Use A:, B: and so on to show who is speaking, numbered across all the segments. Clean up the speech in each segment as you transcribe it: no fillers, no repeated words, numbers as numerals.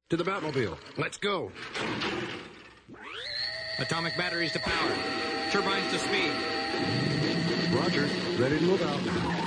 A: To the Batmobile. Let's go.
B: Atomic batteries to power. Turbines to speed.
A: Roger. Ready to move out.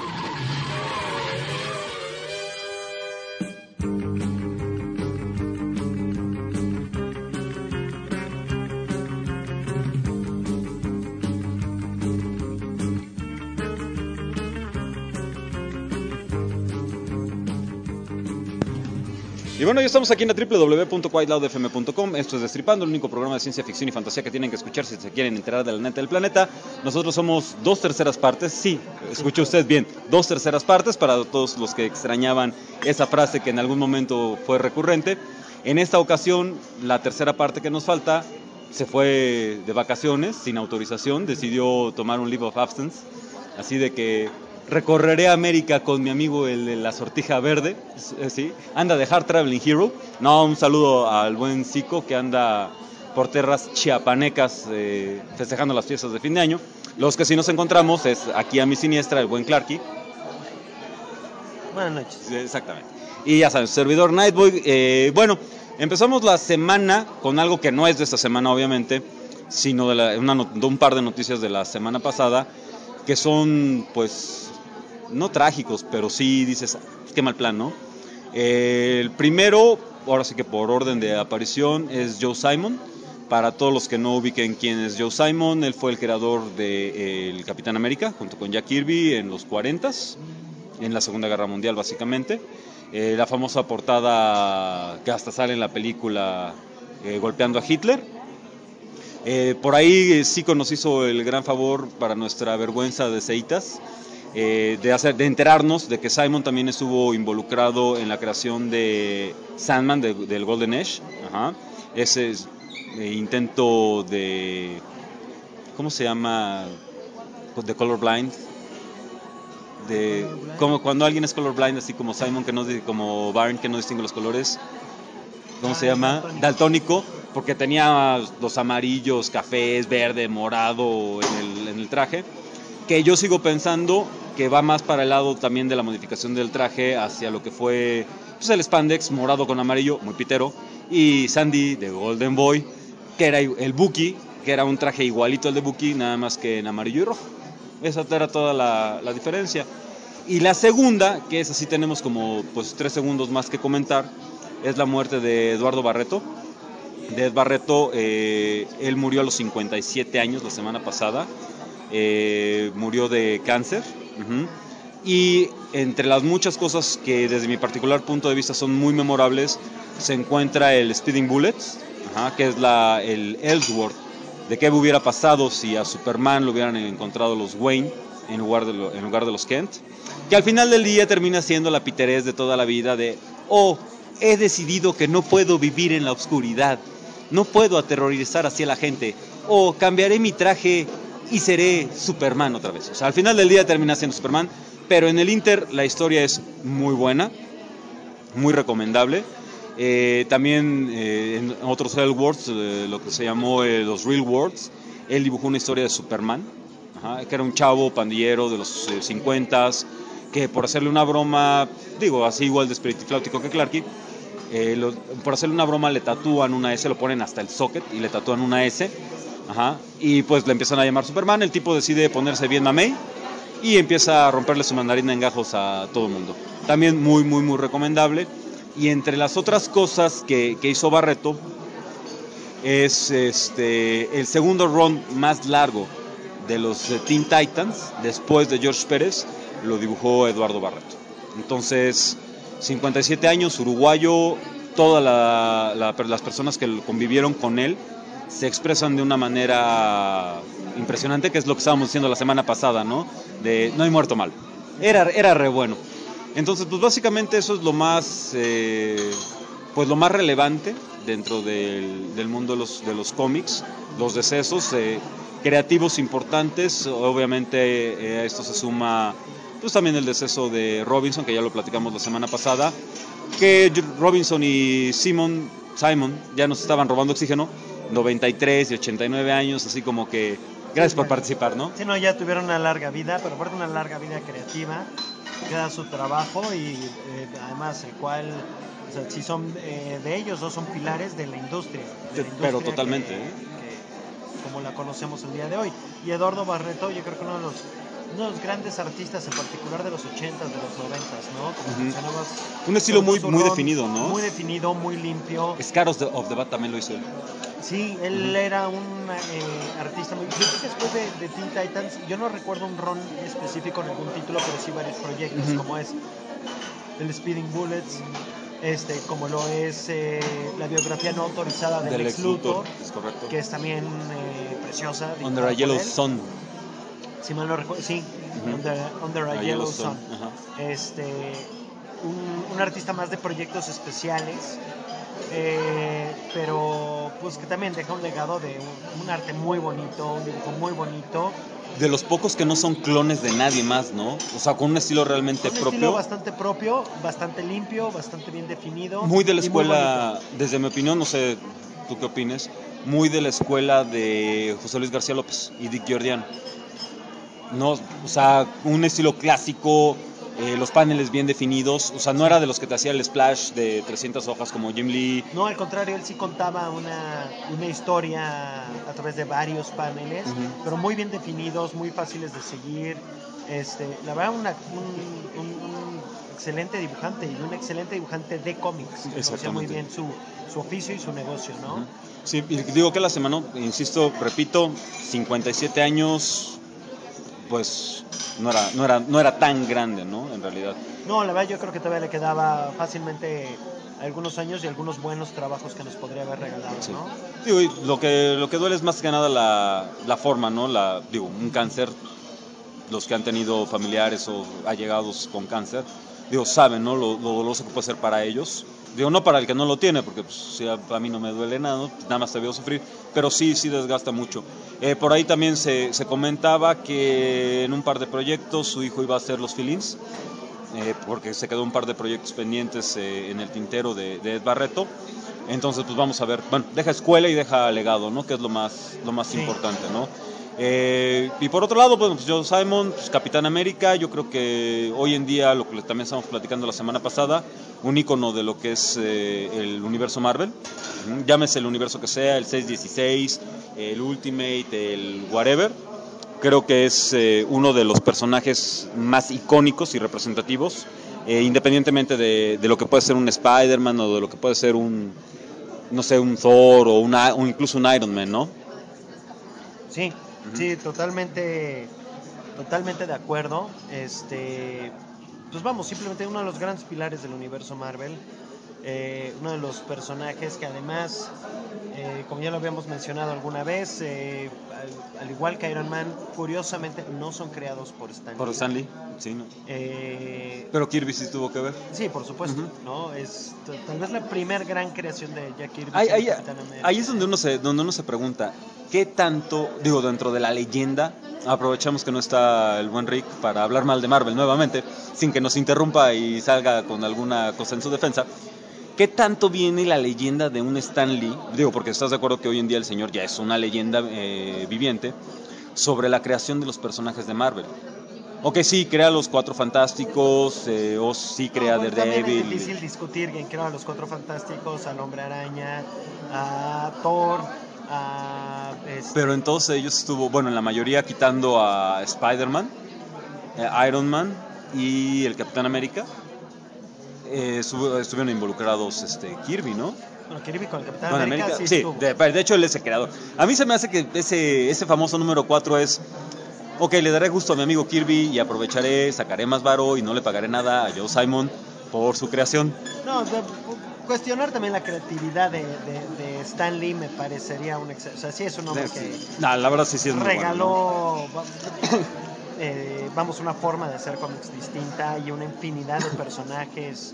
C: Y bueno, ya estamos aquí en la www.whiteloudfm.com. Esto es Destripando, el único programa de ciencia ficción y fantasía que tienen que escuchar si se quieren enterar de la neta del planeta. Nosotros somos 2/3 partes, sí, escuchó usted bien, 2/3 partes para todos los que extrañaban esa frase que en algún momento fue recurrente. En esta ocasión, la tercera parte que nos falta se fue de vacaciones, sin autorización, decidió tomar un leave of absence, así de que recorreré América con mi amigo el de la sortija verde, ¿sí? Anda de Hard Traveling Hero. No, un saludo al buen Zico que anda por tierras chiapanecas festejando las fiestas de fin de año. Los que sí nos encontramos es aquí a mi siniestra el buen Clarky.
D: Buenas noches.
C: Exactamente. Y ya saben, su servidor Nightboy. Bueno, empezamos la semana con algo que no es de esta semana obviamente, sino de un par de noticias de la semana pasada, que son pues no trágicos, pero sí dices, qué mal plan, ¿no? El primero, ahora sí que por orden de aparición, es Joe Simon. Para todos los que no ubiquen quién es Joe Simon, él fue el creador de el Capitán América, junto con Jack Kirby en los 40s, en la Segunda Guerra Mundial básicamente. La famosa portada que hasta sale en la película golpeando a Hitler. Por ahí Zico nos hizo el gran favor, para nuestra vergüenza de ceitas, de enterarnos de que Simon también estuvo involucrado en la creación de Sandman, del Golden Age. Ajá. Ese intento de, ¿cómo se llama? De colorblind. Como cuando alguien es colorblind, así como Simon, como Byrne, que no distingue los colores. ¿Cómo se llama? Daltónico, porque tenía los amarillos, cafés, verde, morado en el traje. Que yo sigo pensando que va más para el lado también de la modificación del traje hacia lo que fue pues, el spandex morado con amarillo, muy pitero, y Sandy de Golden Boy, que era el Bucky, que era un traje igualito al de Bucky, nada más que en amarillo y rojo. Esa era toda la diferencia. Y la segunda, que es así, tenemos como pues 3 segundos más que comentar, es la muerte de Eduardo Barreto. De Ed Barreto, él murió a los 57 años la semana pasada. Murió de cáncer. Y entre las muchas cosas que desde mi particular punto de vista son muy memorables, se encuentra el Speeding Bullets, que es el Ellsworth, de qué hubiera pasado si a Superman lo hubieran encontrado los Wayne en lugar de los Kent, que al final del día termina siendo la piterez de toda la vida de, he decidido que no puedo vivir en la oscuridad, no puedo aterrorizar así a la gente, cambiaré mi traje y seré Superman otra vez. O sea, al final del día termina siendo Superman, pero en el Inter la historia es muy buena, muy recomendable. También en otros Elseworlds, lo que se llamó los Real Worlds, él dibujó una historia de Superman, que era un chavo pandillero de los 50s, que por hacerle una broma, digo, así igual de espiritifláutico que Clarky, por hacerle una broma le tatúan una S, lo ponen hasta el socket y le tatúan una S. Y pues le empiezan a llamar Superman. El tipo decide ponerse bien mamey y empieza a romperle su mandarina en gajos a todo el mundo. También muy, muy, muy recomendable. Y entre las otras cosas que hizo Barreto es el segundo run más largo de los Teen Titans, después de George Pérez, lo dibujó Eduardo Barreto. Entonces, 57 años, uruguayo, todas las personas que convivieron con él se expresan de una manera impresionante, que es lo que estábamos diciendo la semana pasada, ¿no? De no hay muerto mal. Era re bueno. Entonces, pues básicamente eso es lo más relevante dentro del mundo de los cómics, los decesos creativos importantes. Obviamente a esto se suma pues también el deceso de Robinson, que ya lo platicamos la semana pasada, que Robinson y Simon ya nos estaban robando oxígeno, 93 y 89 años, así como que gracias por participar, ¿no?
D: Sí, no, ya tuvieron una larga vida, pero aparte una larga vida creativa. queda su trabajo y además el cual, o sea, si son de ellos dos son pilares de la industria.
C: Pero totalmente,
D: como la conocemos el día de hoy. Y Eduardo Barreto, yo creo que uno de los grandes artistas, en particular de los 80s, de los 90s, ¿no? Como mencionabas,
C: un estilo muy definido, ¿no?
D: Muy definido, muy limpio.
C: Scars of the Bat también lo hizo él.
D: Sí, él era un artista muy... Yo creo que después de Teen Titans, yo no recuerdo un run específico en algún título, pero sí varios proyectos, como es el Speeding Bullets, como lo es la biografía no autorizada de Lex Luthor,
C: es correcto,
D: que es también preciosa.
C: Under a Yellow Sun.
D: Si mal no recuerdo, sí, Under a Yellow Sun. Un artista más de proyectos especiales, pero pues que también deja un legado de un arte muy bonito, un dibujo muy bonito.
C: De los pocos que no son clones de nadie más, ¿no? O sea, con un estilo realmente propio. Un estilo
D: bastante propio, bastante limpio, bastante bien definido.
C: Muy de la escuela, desde mi opinión, no sé tú qué opines, muy de la escuela de José Luis García López y Dick Giordano. No, o sea, un estilo clásico, los paneles bien definidos, o sea, no era de los que te hacía el splash de 300 hojas como Jim Lee.
D: No, al contrario, él sí contaba una historia a través de varios paneles, pero muy bien definidos, muy fáciles de seguir. La verdad, un excelente dibujante y un excelente dibujante de cómics. Conocía muy bien su oficio y su negocio, ¿no?
C: Sí, y digo que la semana, insisto, repito, 57 años... pues no era tan grande, ¿no? En realidad.
D: No, la verdad yo creo que todavía le quedaba fácilmente algunos años y algunos buenos trabajos que nos podría haber regalado, sí. ¿No?
C: Digo, y lo que duele es más que nada la forma, ¿no? Un cáncer, los que han tenido familiares o allegados con cáncer, saben, ¿no? Lo doloroso que puede ser para ellos. No para el que no lo tiene, porque pues, si a mí no me duele nada, nada más te veo sufrir, pero sí desgasta mucho. Por ahí también se comentaba que en un par de proyectos su hijo iba a hacer los fill-ins, porque se quedó un par de proyectos pendientes en el tintero de Ed Barreto. Entonces, pues vamos a ver, bueno, deja escuela y deja legado, ¿no? Que es lo más sí. Importante, ¿no? Y por otro lado, pues Joe Simon, pues, Capitán América, yo creo que hoy en día, lo que también estamos platicando la semana pasada, un ícono de lo que es el universo Marvel, llámese el universo que sea, el 616, el Ultimate, el whatever, creo que es uno de los personajes más icónicos y representativos, independientemente de lo que puede ser un Spider-Man o de lo que puede ser un Thor o incluso un Iron Man, ¿no?
D: Sí. Sí, totalmente de acuerdo. Pues vamos, simplemente uno de los grandes pilares del universo Marvel, uno de los personajes que además, como ya lo habíamos mencionado alguna vez, al igual que Iron Man, curiosamente no son creados por Stan Lee.
C: Por Stan Lee, sí, ¿no? Pero Kirby sí tuvo que ver.
D: Sí, por supuesto, ¿no? Es tal vez la primera gran creación de Jack Kirby.
C: Ahí es donde uno se pregunta, ¿qué tanto, dentro de la leyenda, aprovechamos que no está el buen Rick para hablar mal de Marvel nuevamente, sin que nos interrumpa y salga con alguna cosa en su defensa? ¿Qué tanto viene la leyenda de un Stan Lee? Porque estás de acuerdo que hoy en día el señor ya es una leyenda viviente sobre la creación de los personajes de Marvel. Ok, sí, crea los Cuatro Fantásticos, o sí crea Daredevil.
D: También es difícil discutir quién crea a los Cuatro Fantásticos, al Hombre Araña, a Thor,
C: Pero en todos ellos estuvo, bueno, en la mayoría quitando a Spider-Man, Iron Man y el Capitán América, estuvieron involucrados Kirby, ¿no?
D: Bueno, Kirby con el Capitán América sí estuvo.
C: De hecho él es el creador. A mí se me hace que ese famoso número 4 es, ok, le daré gusto a mi amigo Kirby y aprovecharé, sacaré más varo y no le pagaré nada a Joe Simon por su creación.
D: No, cuestionar también la creatividad de Stan Lee me parecería un exceso. O sea, sí es un hombre que
C: la verdad sí es muy
D: regaló, bueno, ¿no? Vamos, una forma de hacer cómics distinta y una infinidad de personajes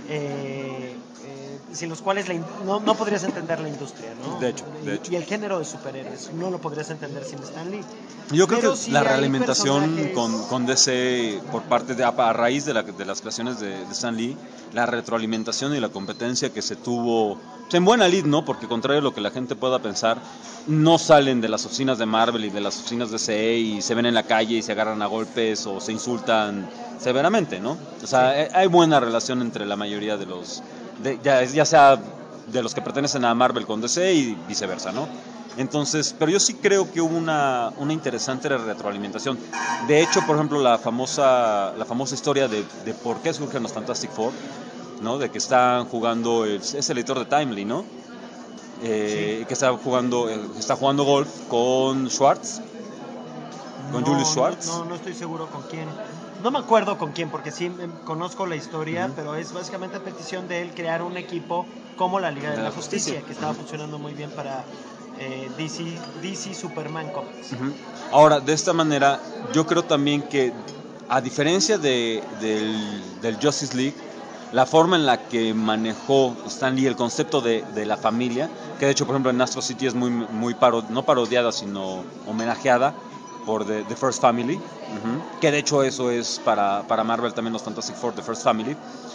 D: sin los cuales no podrías entender la industria, ¿no?
C: De hecho.
D: Y el género de superhéroes no lo podrías entender sin Stan Lee.
C: Yo creo que sí la realimentación con DC por parte de, a raíz de las creaciones de Stan Lee, la retroalimentación y la competencia que se tuvo en buena lid, ¿no? Porque contrario a lo que la gente pueda pensar, no salen de las oficinas de Marvel y de las oficinas de DC y se ven en la calle y se agarran agarran a golpes o se insultan severamente, ¿no? O sea, hay buena relación entre la mayoría de los, ya sea de los que pertenecen a Marvel con DC y viceversa, ¿no? Entonces, pero yo sí creo que hubo una interesante retroalimentación. De hecho, por ejemplo, la famosa historia de por qué surgen los Fantastic Four, ¿no? De que están jugando, es el editor de Timely, ¿no? Que está jugando golf con Schwartz, con Julius Schwartz.
D: No estoy seguro con quién. No me acuerdo con quién, porque sí conozco la historia, pero es básicamente petición de él crear un equipo como la Liga de la Justicia, que estaba funcionando muy bien para DC Superman Comics.
C: Ahora, de esta manera, yo creo también que, a diferencia del Justice League, la forma en la que manejó Stan Lee el concepto de la familia, que de hecho, por ejemplo, en Astro City es muy no parodiada, sino homenajeada por The First Family, que de hecho eso es para Marvel también los Fantastic Four, The First Family.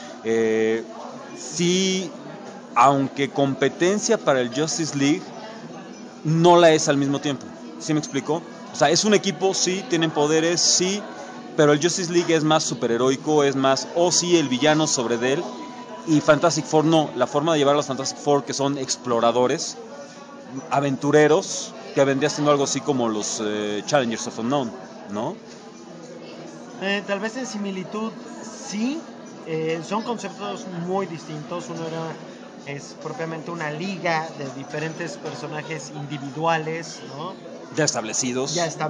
C: Sí, aunque competencia para el Justice League, no la es al mismo tiempo. ¿Sí me explico? O sea, es un equipo, sí, tienen poderes, sí, pero el Justice League es más superheroico, es más, sí, el villano sobre de él, y Fantastic Four no. La forma de llevar a los Fantastic Four, que son exploradores, aventureros, que vendría siendo algo así como los Challengers of Unknown, ¿no?
D: Tal vez en similitud, sí. Son conceptos muy distintos. Uno es propiamente una liga de diferentes personajes individuales, ¿no?
C: Ya establecidos.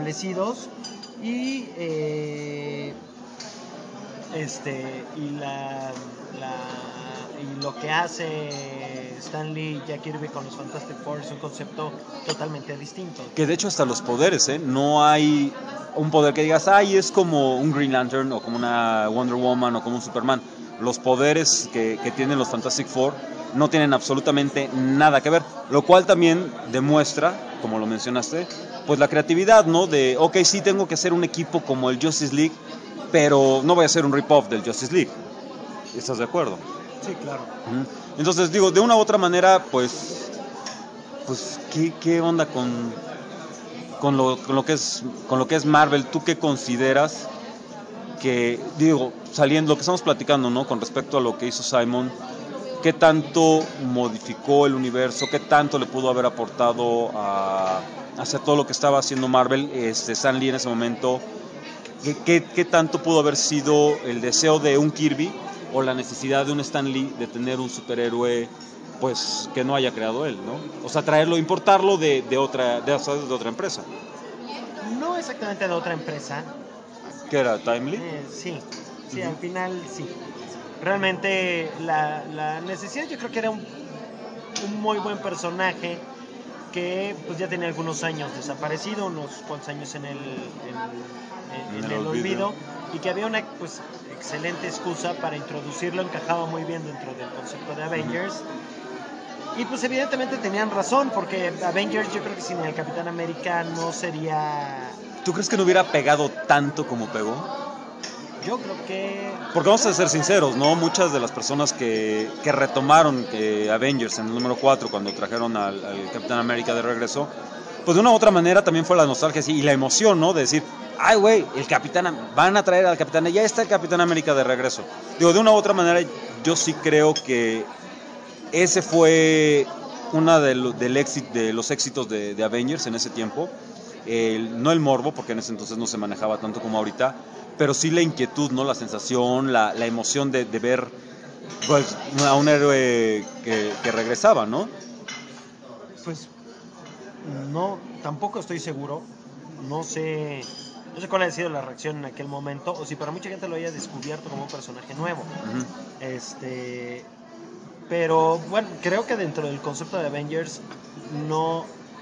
D: Y y lo que hace Stan Lee y Jack Kirby con los Fantastic Four es un concepto totalmente distinto.
C: Que de hecho hasta los poderes, no hay un poder que digas, es como un Green Lantern o como una Wonder Woman o como un Superman. Los poderes que tienen los Fantastic Four no tienen absolutamente nada que ver, lo cual también demuestra, como lo mencionaste, pues la creatividad, ¿no? De, sí tengo que hacer un equipo como el Justice League, pero no voy a hacer un rip-off del Justice League. ¿Estás de acuerdo?
D: Sí, claro.
C: Entonces, digo, de una u otra manera, pues ¿qué onda con lo que es Marvel? ¿Tú qué consideras que, digo, saliendo lo que estamos platicando, ¿no? Con respecto a lo que hizo Simon, ¿qué tanto modificó el universo? ¿Qué tanto le pudo haber aportado hacia todo lo que estaba haciendo Marvel, Stan Lee en ese momento? ¿Qué tanto pudo haber sido el deseo de un Kirby o la necesidad de un Stan Lee de tener un superhéroe, pues, que no haya creado él, ¿no? O sea, importarlo de otra empresa.
D: No exactamente de otra empresa.
C: ¿Qué era? ¿Timely?
D: Sí, al final sí. Realmente la necesidad, yo creo que era un muy buen personaje que pues ya tenía algunos años desaparecido, unos cuantos años en el olvido, y que había una pues excelente excusa para introducirlo, encajaba muy bien dentro del concepto de Avengers. Y pues evidentemente tenían razón, porque Avengers, yo creo que sin el Capitán América no sería...
C: ¿Tú crees que no hubiera pegado tanto como pegó?
D: Yo creo que...
C: Porque vamos a ser sinceros, ¿no? Muchas de las personas que retomaron Avengers en el número 4 cuando trajeron al Capitán América de regreso, pues de una u otra manera también fue la nostalgia y la emoción, ¿no? De decir, ay, güey, van a traer al Capitán, ya está el Capitán América de regreso. Digo, de una u otra manera, yo sí creo que ese fue uno de los éxitos de Avengers en ese tiempo. No el morbo, porque en ese entonces no se manejaba tanto como ahorita, pero sí la inquietud, ¿no? La sensación, la emoción de ver, pues, a un héroe que regresaba, ¿no?
D: Pues no, tampoco estoy seguro. No sé cuál ha sido la reacción en aquel momento, o si para mucha gente lo haya descubierto como un personaje nuevo. Pero bueno, creo que dentro del concepto de Avengers no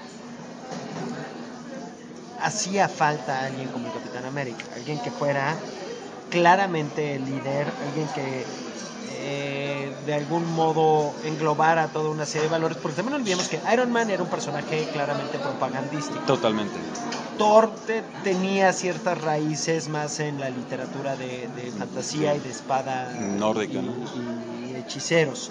D: hacía falta alguien como el Capitán América, alguien que fuera claramente el líder, alguien que de algún modo englobara toda una serie de valores, porque también no olvidemos que Iron Man era un personaje claramente propagandístico.
C: Totalmente.
D: Thor tenía ciertas raíces más en la literatura de fantasía y de espada
C: nórdica, ¿no?
D: Y hechiceros.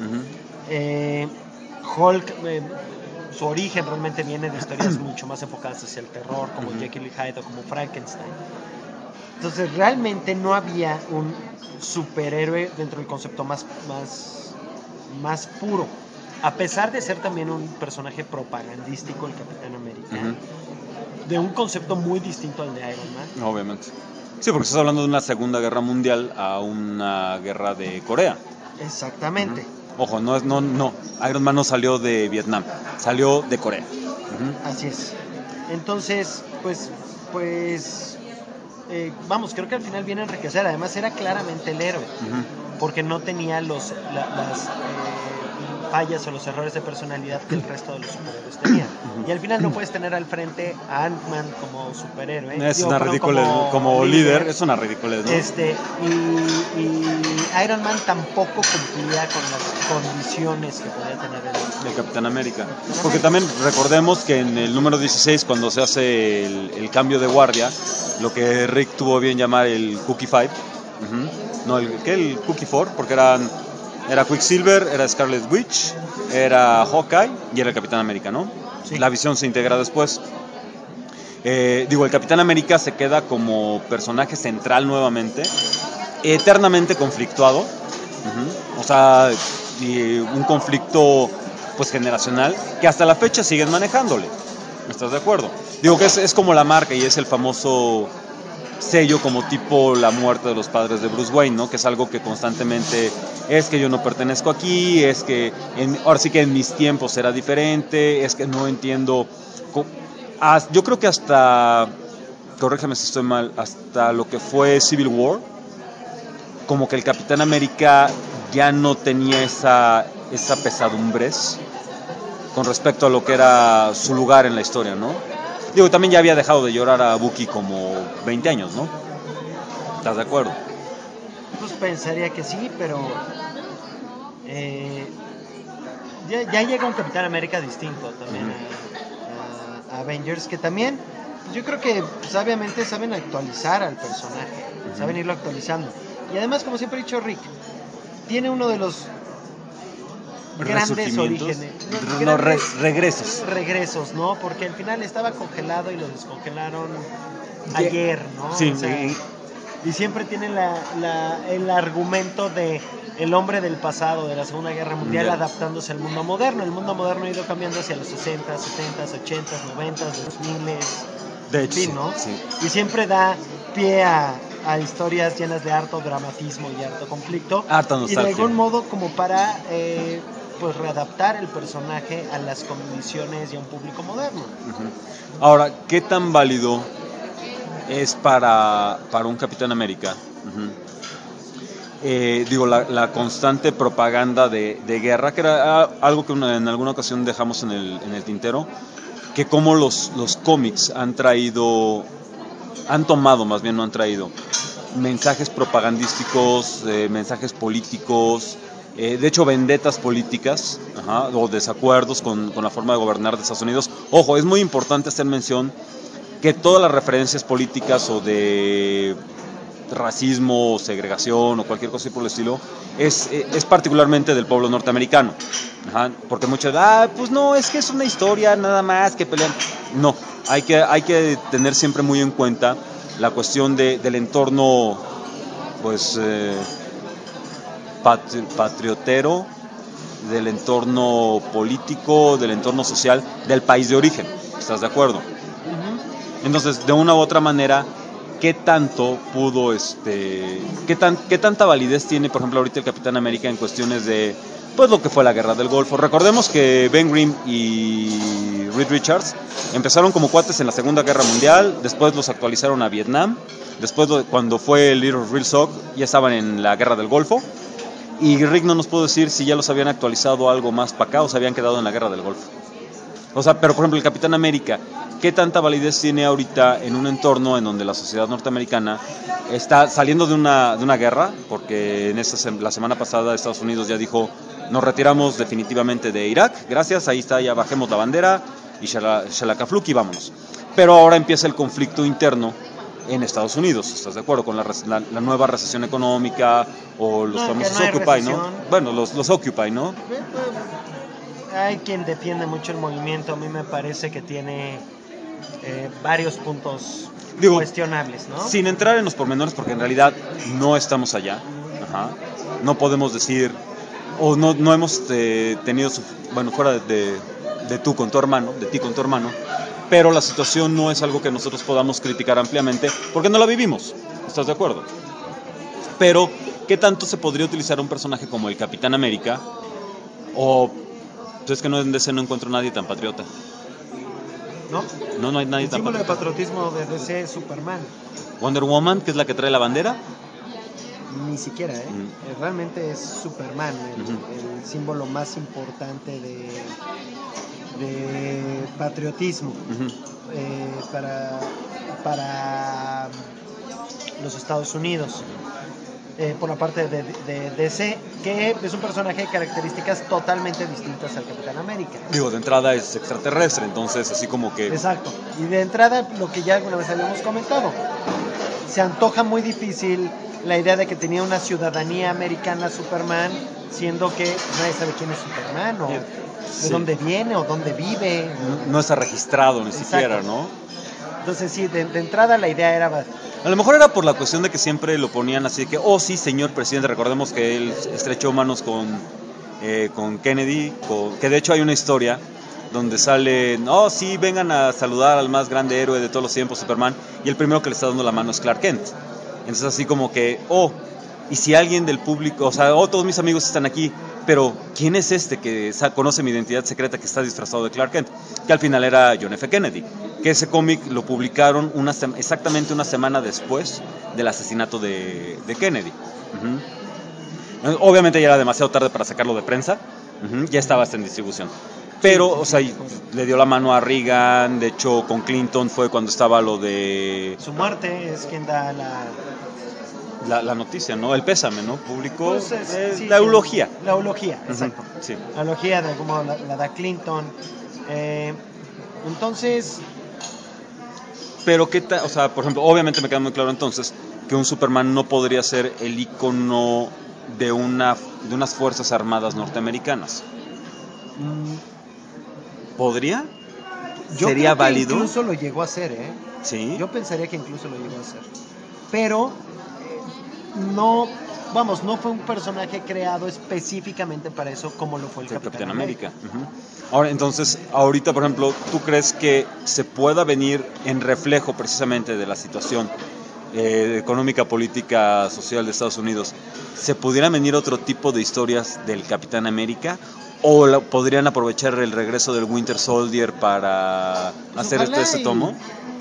D: Hulk, su origen realmente viene de historias mucho más enfocadas hacia el terror, como Jekyll y Hyde o como Frankenstein. Entonces realmente no había un superhéroe dentro del concepto más puro. A pesar de ser también un personaje propagandístico, el Capitán América, de un concepto muy distinto al de Iron Man.
C: Obviamente. Sí, porque estás hablando de una Segunda Guerra Mundial a una guerra de Corea.
D: Exactamente.
C: Ojo, no. Iron Man no salió de Vietnam, salió de Corea.
D: Así es. Entonces, vamos, creo que al final viene a enriquecer. Además, era claramente el héroe, porque no tenía las fallas o los errores de personalidad que el resto de los superhéroes tenían. Y al final no puedes tener al frente a Ant-Man como superhéroe.
C: Es una ridiculez, como líder, es una ridiculez, ¿no?
D: Y Iron Man tampoco cumplía con las condiciones que podía tener
C: el Capitán América. Porque también recordemos que en el número 16, cuando se hace el cambio de guardia, lo que Rick tuvo bien llamar el Cookie Five, no, el Cookie Four, porque era Quicksilver, era Scarlet Witch, era Hawkeye y era el Capitán América, ¿no? Sí. La visión se integra después. El Capitán América se queda como personaje central nuevamente, eternamente conflictuado, o sea, y un conflicto pues generacional que hasta la fecha siguen manejándole. ¿Estás de acuerdo? Digo que es como la marca y es el famoso sello como tipo la muerte de los padres de Bruce Wayne, ¿no? Que es algo que constantemente es que yo no pertenezco aquí, es que ahora sí que en mis tiempos era diferente, es que no entiendo. Yo creo que hasta, corrígeme si estoy mal, hasta lo que fue Civil War, como que el Capitán América ya no tenía esa pesadumbres con respecto a lo que era su lugar en la historia, ¿no? Digo, también ya había dejado de llorar a Bucky como 20 años, ¿no? ¿Estás de acuerdo?
D: Pues pensaría que sí, pero ya llega un Capitán América distinto también a Avengers, que también yo creo que obviamente saben actualizar al personaje, saben irlo actualizando. Y además, como siempre he dicho Rick, tiene uno de los grandes orígenes, regresos, ¿no? Porque al final estaba congelado y lo descongelaron ayer, ¿no?
C: Sí,
D: o sea, y siempre tiene el argumento de el hombre del pasado, de la Segunda Guerra Mundial, adaptándose al mundo moderno. El mundo moderno ha ido cambiando hacia los 60, 70, 80, 90, 2000,
C: de hecho,
D: fin, ¿no?
C: Sí.
D: Y siempre da pie a historias llenas de harto dramatismo y harto conflicto.
C: Harta nostalgia.
D: Y de algún modo como para pues readaptar el personaje a las condiciones y a un público moderno.
C: Ahora, ¿qué tan válido es para un Capitán América? La constante propaganda de guerra, que era algo que en alguna ocasión dejamos en el tintero, que como los cómics han tomado mensajes propagandísticos, mensajes políticos, de hecho vendetas políticas, o desacuerdos con la forma de gobernar de Estados Unidos. Ojo, es muy importante hacer mención que todas las referencias políticas o de racismo, o segregación o cualquier cosa por el estilo es particularmente del pueblo norteamericano, porque muchos pues no, es que es una historia nada más que pelean. No, hay que tener siempre muy en cuenta la cuestión del entorno pues patriotero, del entorno político, del entorno social del país de origen. ¿Estás de acuerdo? Entonces, de una u otra manera, ¿qué tanto pudo, qué tanta validez tiene, por ejemplo, ahorita el Capitán América en cuestiones de, pues, lo que fue la Guerra del Golfo? Recordemos que Ben Grimm y Reed Richards empezaron como cuates en la Segunda Guerra Mundial, después los actualizaron a Vietnam, después cuando fue el Little Real Sock ya estaban en la Guerra del Golfo, y Rick no nos pudo decir si ya los habían actualizado algo más para acá o se habían quedado en la Guerra del Golfo. O sea, pero por ejemplo el Capitán América, ¿qué tanta validez tiene ahorita en un entorno en donde la sociedad norteamericana está saliendo de una guerra? Porque la semana pasada Estados Unidos ya dijo, nos retiramos definitivamente de Irak, gracias, ahí está, ya bajemos la bandera y shalakafluk y vámonos. Pero ahora empieza el conflicto interno en Estados Unidos, ¿estás de acuerdo? Con la nueva recesión económica o los famosos Occupy, ¿no? Bueno, los Occupy, ¿no?
D: Hay quien defiende mucho el movimiento, a mí me parece que tiene varios puntos
C: Digo,
D: cuestionables, ¿no?
C: Sin entrar en los pormenores, porque en realidad no estamos allá. Ajá. No podemos decir, o no hemos tenido, bueno, fuera de tú con tu hermano, de ti con tu hermano, pero la situación no es algo que nosotros podamos criticar ampliamente, porque no la vivimos. ¿Estás de acuerdo? Pero, ¿qué tanto se podría utilizar un personaje como el Capitán América? O, pues es que en DC no encuentro nadie tan patriota.
D: ¿No?
C: No hay nadie
D: El
C: tan
D: símbolo de
C: patriota.
D: patriotismo de DC es Superman.
C: Wonder Woman, que es la que trae la bandera.
D: Ni siquiera, ¿eh? Realmente es Superman el símbolo más importante de patriotismo para los Estados Unidos. Por la parte de DC, que es un personaje de características totalmente distintas al Capitán América.
C: Digo, de entrada es extraterrestre, entonces así como que...
D: Exacto. Y de entrada, lo que ya alguna vez habíamos comentado, se antoja muy difícil la idea de que tenía una ciudadanía americana Superman, siendo que nadie sabe quién es Superman, o de dónde viene, o dónde vive.
C: No está registrado ni siquiera, ¿no?
D: Entonces sí, de entrada la idea era...
C: A lo mejor era por la cuestión de que siempre lo ponían así de que, oh sí, señor presidente, recordemos que él estrechó manos con Kennedy, que de hecho hay una historia donde sale, oh sí, vengan a saludar al más grande héroe de todos los tiempos, Superman, y el primero que le está dando la mano es Clark Kent. Entonces así como que, y si alguien del público, o sea, todos mis amigos están aquí, pero ¿quién es este que conoce mi identidad secreta que está disfrazado de Clark Kent? Que al final era John F. Kennedy, que ese cómic lo publicaron exactamente una semana después del asesinato de Kennedy. Obviamente ya era demasiado tarde para sacarlo de prensa, ya estaba hasta en distribución. Pero, o sea, le dio la mano a Reagan, de hecho con Clinton fue cuando estaba lo de...
D: Su muerte es quien da
C: la noticia, ¿no? El pésame, ¿no? Publicó
D: pues sí,
C: la eulogía.
D: La eulogía, exacto.
C: Sí.
D: La eulogía de como la da Clinton. Entonces...
C: Pero qué tal, o sea, por ejemplo, obviamente me queda muy claro entonces que un Superman no podría ser el icono de unas fuerzas armadas norteamericanas. ¿Podría?
D: Yo
C: ¿Sería
D: creo que
C: válido?
D: incluso lo llegó a hacer, ¿eh?
C: Sí.
D: Yo pensaría que incluso lo llegó a hacer. Pero no fue un personaje creado específicamente para eso como lo fue el Capitán América.
C: Ahora, entonces, ahorita, por ejemplo, ¿tú crees que se pueda venir en reflejo precisamente de la situación económica, política, social de Estados Unidos? ¿Se pudieran venir otro tipo de historias del Capitán América? ¿O podrían aprovechar el regreso del Winter Soldier para hacer este tomo?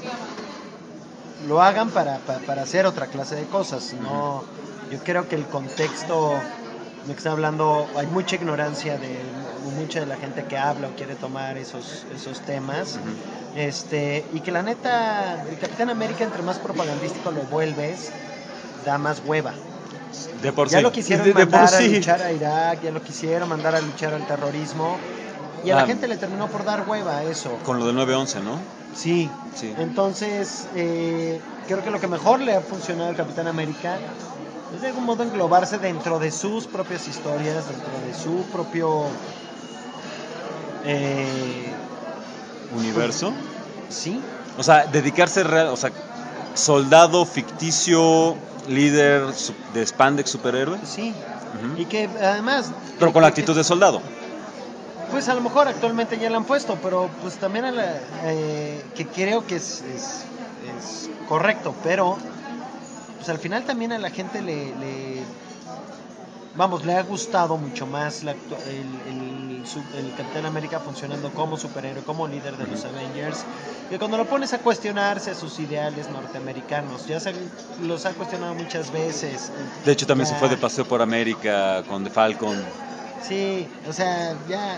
D: Lo hagan para hacer otra clase de cosas. No, yo creo que el contexto de que está hablando, hay mucha ignorancia de mucha de la gente que habla o quiere tomar esos temas. Y que la neta, el Capitán América, entre más propagandístico lo vuelves, da más hueva.
C: De por
D: ya
C: sí.
D: lo quisieron mandar a luchar a Irak, ya lo quisieron mandar a luchar al terrorismo, y a la gente le terminó por dar hueva a eso.
C: Con lo del 9/11, ¿no?
D: Sí. Entonces, creo que lo que mejor le ha funcionado al Capitán América es de algún modo englobarse dentro de sus propias historias, dentro de su propio
C: universo.
D: Sí.
C: O sea, dedicarse soldado ficticio, líder de spandex superhéroe.
D: Sí. Y que además...
C: Pero con la actitud de soldado.
D: Pues a lo mejor actualmente ya la han puesto, pero pues también que creo que es correcto, pero pues al final también a la gente le ha gustado mucho más el Capitán América funcionando como superhéroe, como líder de los Avengers, que cuando lo pones a cuestionarse a sus ideales norteamerinos, ya los ha cuestionado muchas veces.
C: De hecho también se fue de paseo por América con The Falcon.
D: Sí, o sea, ya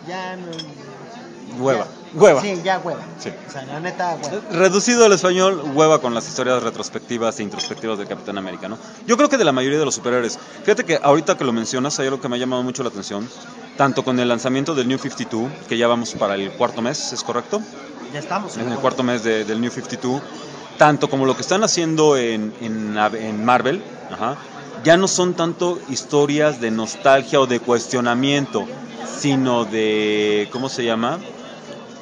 C: hueva.
D: Sí, ya hueva.
C: Sí.
D: O sea, la neta, hueva.
C: Reducido al español, hueva con las historias retrospectivas e introspectivas del Capitán América, ¿no? Yo creo que de la mayoría de los superhéroes. Fíjate que ahorita que lo mencionas, hay algo que me ha llamado mucho la atención. Tanto con el lanzamiento del New 52, que ya vamos para el cuarto mes, ¿es correcto?
D: Ya estamos.
C: En el cuarto mes del New 52. Tanto como lo que están haciendo en Marvel, ya no son tanto historias de nostalgia o de cuestionamiento, sino de, ¿cómo se llama?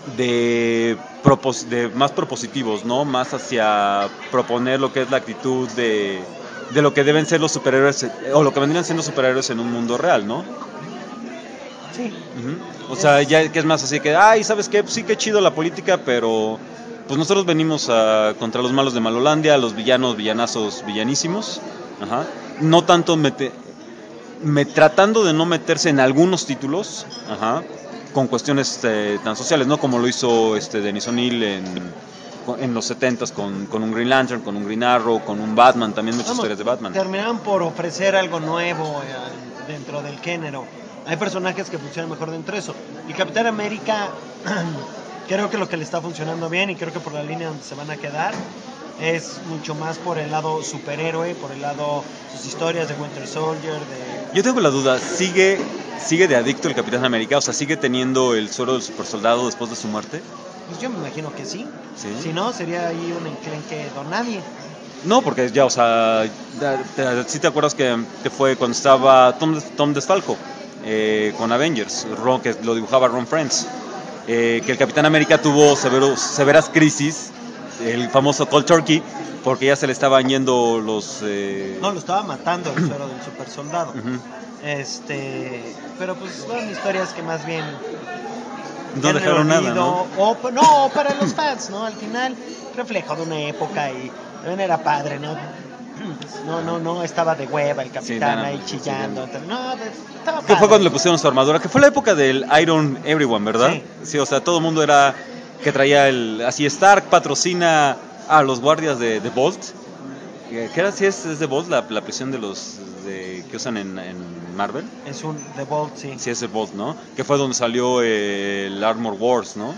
C: de más propositivos, ¿no? Más hacia proponer lo que es la actitud de lo que deben ser los superhéroes, o lo que vendrían siendo superhéroes en un mundo real, ¿no?
D: Sí.
C: Uh-huh. O sea, ya que es más así que, ay, ¿sabes qué? Pues sí, qué chido la política, pero pues nosotros venimos contra los malos de Malolandia, los villanos, villanazos, villanísimos. Ajá. No tanto tratando de no meterse en algunos títulos, ajá, con cuestiones tan sociales, ¿no? Como lo hizo Denis O'Neill en los 70s con un Green Lantern, con un Green Arrow, con un Batman, también muchas historias de Batman.
D: Terminaron por ofrecer algo nuevo dentro del género. Hay personajes que funcionan mejor dentro de eso. Y Capitán América, creo que lo que le está funcionando bien, y creo que por la línea donde se van a quedar, es mucho más por el lado superhéroe, por el lado sus historias de Winter Soldier.
C: Yo tengo la duda, ¿sigue de adicto el Capitán América? O sea, ¿sigue teniendo el suero del supersoldado después de su muerte?
D: Pues yo me imagino que sí.
C: ¿Sí?
D: Si no, sería ahí un enclenque don nadie.
C: No, porque ya, o sea, ¿sí te acuerdas que fue cuando estaba Tom DeFalco con Avengers, que lo dibujaba Ron Frenz, que el Capitán América tuvo severas crisis, el famoso Cold Turkey, porque ya se le estaban yendo los...
D: No, lo estaba matando el suero del supersoldado.
C: Uh-huh.
D: Pero pues son historias que más bien...
C: No dejaron nada, ¿no?
D: No, para los fans, ¿no? Al final, reflejo de una época y también era padre, ¿no? No estaba de hueva el capitán ahí chillando. No, estaba padre.
C: Que fue cuando le pusieron su armadura, que fue la época del Iron Everyone, ¿verdad? Sí, o sea, todo el mundo era que traía así Stark patrocina a los guardias de Bolt. ¿Qué era? ¿Sí es de Bolt la prisión de los que usan en Marvel?
D: Es de Bolt, sí.
C: Sí, es de Bolt, ¿no? Que fue donde salió el Armor Wars, ¿no?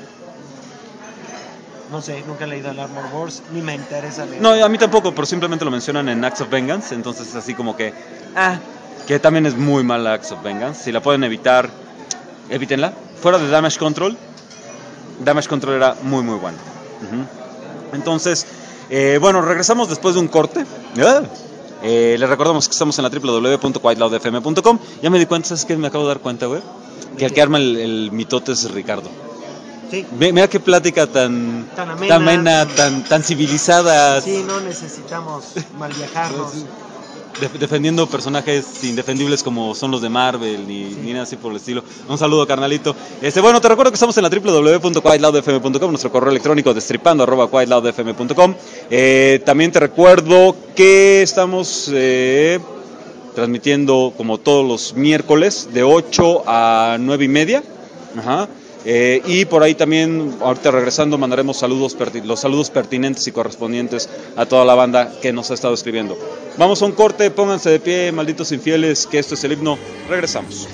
D: No sé, nunca he leído el Armor Wars, ni me interesa leer.
C: No, a mí tampoco, pero simplemente lo mencionan en Acts of Vengeance, entonces es así como que... que también es muy mala Acts of Vengeance. Si la pueden evitar, evítenla. Fuera de Damage Control era muy, muy bueno. Uh-huh. Entonces, bueno, regresamos después de un corte. Les recordamos que estamos en la www.whiteloudfm.com. Ya me di cuenta, ¿sabes qué? Me acabo de dar cuenta, güey. Que el que arma el mitote es Ricardo.
D: Sí.
C: Mira qué plática tan amena, tan civilizada.
D: Sí, no necesitamos malviajarnos.
C: Defendiendo personajes indefendibles como son los de Marvel ni nada así por el estilo. Un saludo, carnalito. Bueno, te recuerdo que estamos en la www.quietloudfm.com, nuestro correo electrónico destripando@quietloudfm.com. También te recuerdo que estamos transmitiendo como todos los miércoles de 8 a 9:30. Ajá. Y por ahí también, ahorita regresando, mandaremos los saludos pertinentes y correspondientes a toda la banda que nos ha estado escribiendo. Vamos a un corte, pónganse de pie, malditos infieles, que esto es el himno. Regresamos.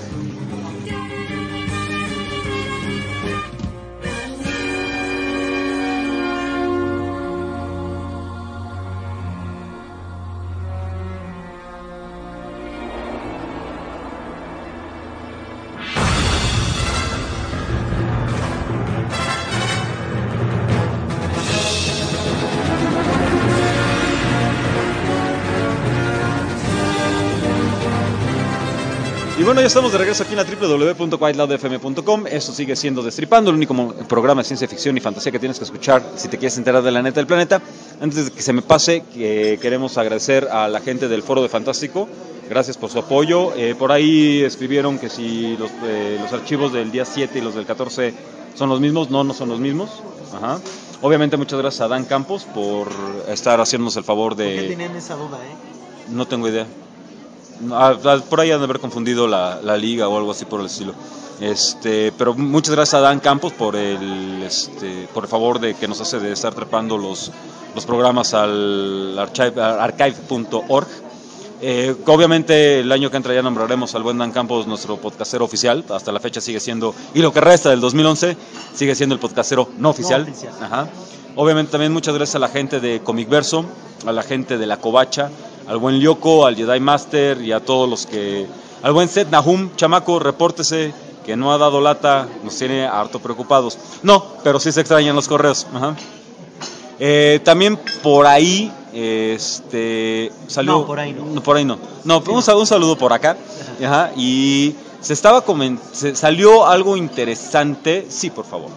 C: Y bueno, ya estamos de regreso aquí en la www.quietloudfm.com. Eso sigue siendo Destripando, el único programa de ciencia ficción y fantasía que tienes que escuchar si te quieres enterar de la neta del planeta. Antes de que se me pase, queremos agradecer a la gente del Foro de Fantástico. Gracias por su apoyo. Por ahí escribieron que si los archivos del día 7 y los del 14 son los mismos. No son los mismos. Ajá. Obviamente muchas gracias a Dan Campos por estar haciéndonos el favor de...
D: ¿Por qué tenían esa duda,
C: No tengo idea. Por ahí han de haber confundido la liga o algo así por el estilo. Pero muchas gracias a Dan Campos por el favor de que nos hace de estar trepando los programas al archive.org. Obviamente el año que entra ya nombraremos al buen Dan Campos nuestro podcastero oficial. Hasta la fecha sigue siendo, y lo que resta del 2011 sigue siendo el podcastero no oficial. Ajá. Obviamente también muchas gracias a la gente de Comicverso, a la gente de La Covacha, al buen Lyoko, al Jedi Master y a todos los que... Al buen Seth Nahum, chamaco, repórtese, que no ha dado lata, nos tiene harto preocupados. No, pero sí se extrañan los correos. Ajá. También por ahí salió...
D: No, por ahí no.
C: Por ahí no. No, un saludo por acá. Ajá. Y salió algo interesante. Sí, por favor.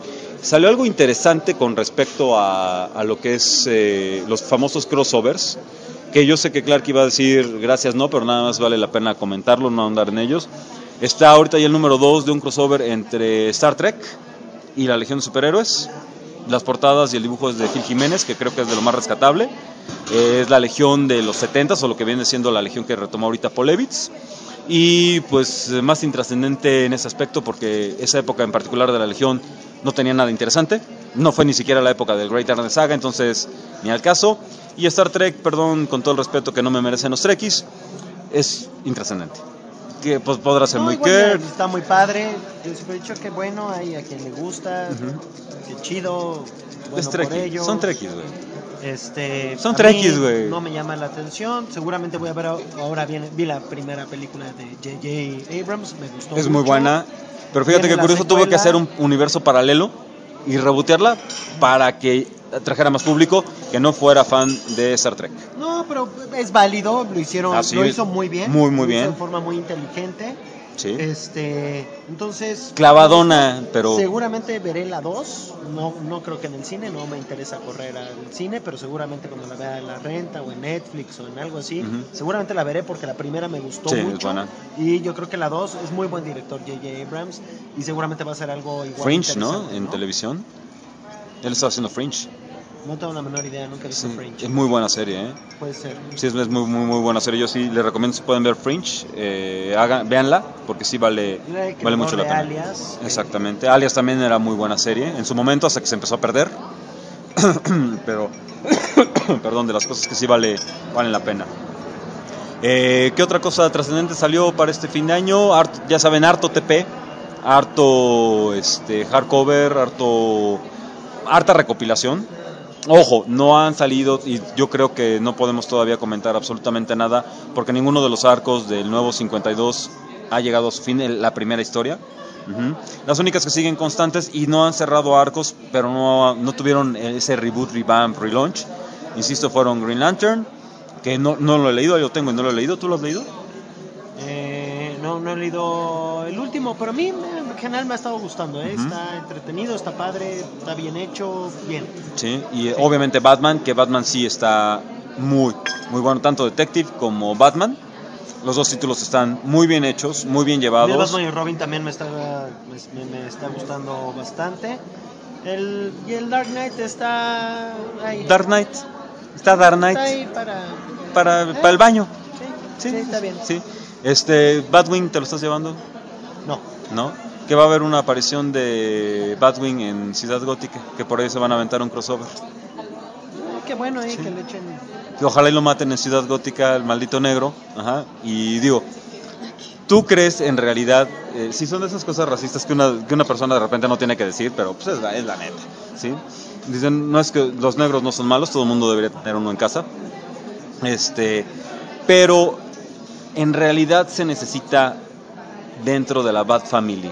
C: salió algo interesante con respecto a lo que es los famosos crossovers, que yo sé que Clark iba a decir gracias no, pero nada más vale la pena comentarlo, no andar en ellos. Está ahorita ya el número 2 de un crossover entre Star Trek y la Legión de Superhéroes. Las portadas y el dibujo es de Gil Jiménez, que creo que es de lo más rescatable. Es la Legión de los 70s, o lo que viene siendo la Legión que retomó ahorita Polevitz. Y pues más intrascendente en ese aspecto, porque esa época en particular de la Legión no tenía nada interesante. No fue ni siquiera la época del Great Darkness Saga, entonces ni al caso. Y Star Trek, perdón, con todo el respeto que no me merecen los Trekkies, es intrascendente. Que pues podrá ser muy
D: igual, está muy padre. Yo siempre he dicho que bueno, hay a quien le gusta, que chido, bueno
C: es
D: por ellos.
C: Son Trekkies, güey.
D: Son
C: Trekkies, güey.
D: No me llama la atención. Seguramente voy a ver ahora vi la primera película de J.J. Abrams, me gustó
C: Es
D: mucho.
C: muy buena. Pero fíjate
D: Viene
C: que curioso,
D: la
C: tuvo que
D: secuela.
C: hacer un universo paralelo y rebotearla para que trajera más público que no fuera fan de Star Trek.
D: No, pero es válido, lo hicieron,
C: Así
D: lo
C: es.
D: hizo muy bien.
C: Muy
D: lo hizo
C: bien.
D: de forma muy inteligente.
C: Sí.
D: Entonces
C: Clavadona, pero
D: seguramente veré la 2. No creo que en el cine, no me interesa correr al cine, pero seguramente cuando la vea en la renta o en Netflix o en algo así, seguramente la veré porque la primera me gustó
C: Sí, es
D: mucho.
C: buena.
D: Y yo creo que la 2 es muy buen director, J.J. Abrams, y seguramente va a ser algo igual.
C: Fringe, ¿no?
D: interesante,
C: En televisión. Él está haciendo Fringe.
D: No tengo la menor idea, nunca he visto
C: Sí,
D: Fringe.
C: es muy buena serie, ¿eh?
D: Puede ser.
C: Sí, es muy buena serie. Yo sí les recomiendo si pueden ver Fringe, véanla, porque sí vale mucho la pena.
D: Alias,
C: Exactamente. Alias también era muy buena serie en su momento, hasta que se empezó a perder. Pero, perdón, de las cosas que sí valen la pena. ¿Qué otra cosa trascendente salió para este fin de año? Ya saben, harto TP, harto hardcover, harta recopilación. Ojo, no han salido y yo creo que no podemos todavía comentar absolutamente nada porque ninguno de los arcos del nuevo 52 ha llegado a su fin, la primera historia. Las únicas que siguen constantes y no han cerrado arcos, pero no tuvieron ese reboot, revamp, relaunch, insisto, fueron Green Lantern, que no lo he leído, yo tengo y no lo he leído. ¿Tú lo has leído?
D: No he leído el último, pero a mí en general me ha estado gustando, está entretenido, está padre, está bien hecho, bien.
C: Sí, y obviamente Batman, que Batman sí está muy bueno, tanto Detective como Batman. Los dos títulos están muy bien hechos, muy bien llevados.
D: El Batman y Robin también me está gustando bastante. Y el Dark Knight está ahí.
C: Dark Knight. Está Dark Knight.
D: Está ahí
C: para el baño.
D: Sí, está bien.
C: Sí. Batwing, ¿te lo estás llevando? ¿No? Que va a haber una aparición de Batwing en Ciudad Gótica, que por ahí se van a aventar un crossover.
D: Qué bueno ahí que le echen.
C: Que ojalá y lo maten en Ciudad Gótica, el maldito negro. Ajá. Y digo, ¿tú crees en realidad, si son de esas cosas racistas que una persona de repente no tiene que decir, pero pues es la neta, ¿sí? Dicen, no es que los negros no son malos, todo el mundo debería tener uno en casa. Pero en realidad se necesita dentro de la Bat Family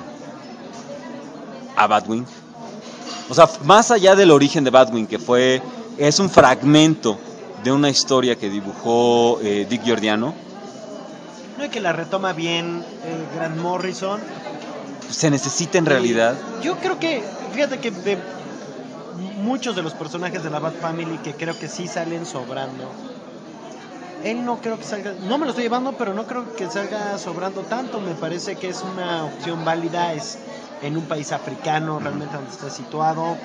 C: a Batwing. O sea, más allá del origen de Batwing, que es un fragmento de una historia que dibujó Dick Giordano.
D: No es que la retoma bien Grant Morrison.
C: Se necesita en realidad.
D: Yo creo que, fíjate que de muchos de los personajes de la Bat Family que creo que sí salen sobrando, él no creo que salga, no me lo estoy llevando, pero no creo que salga sobrando tanto. Me parece que es una opción válida, es en un país africano realmente donde está situado.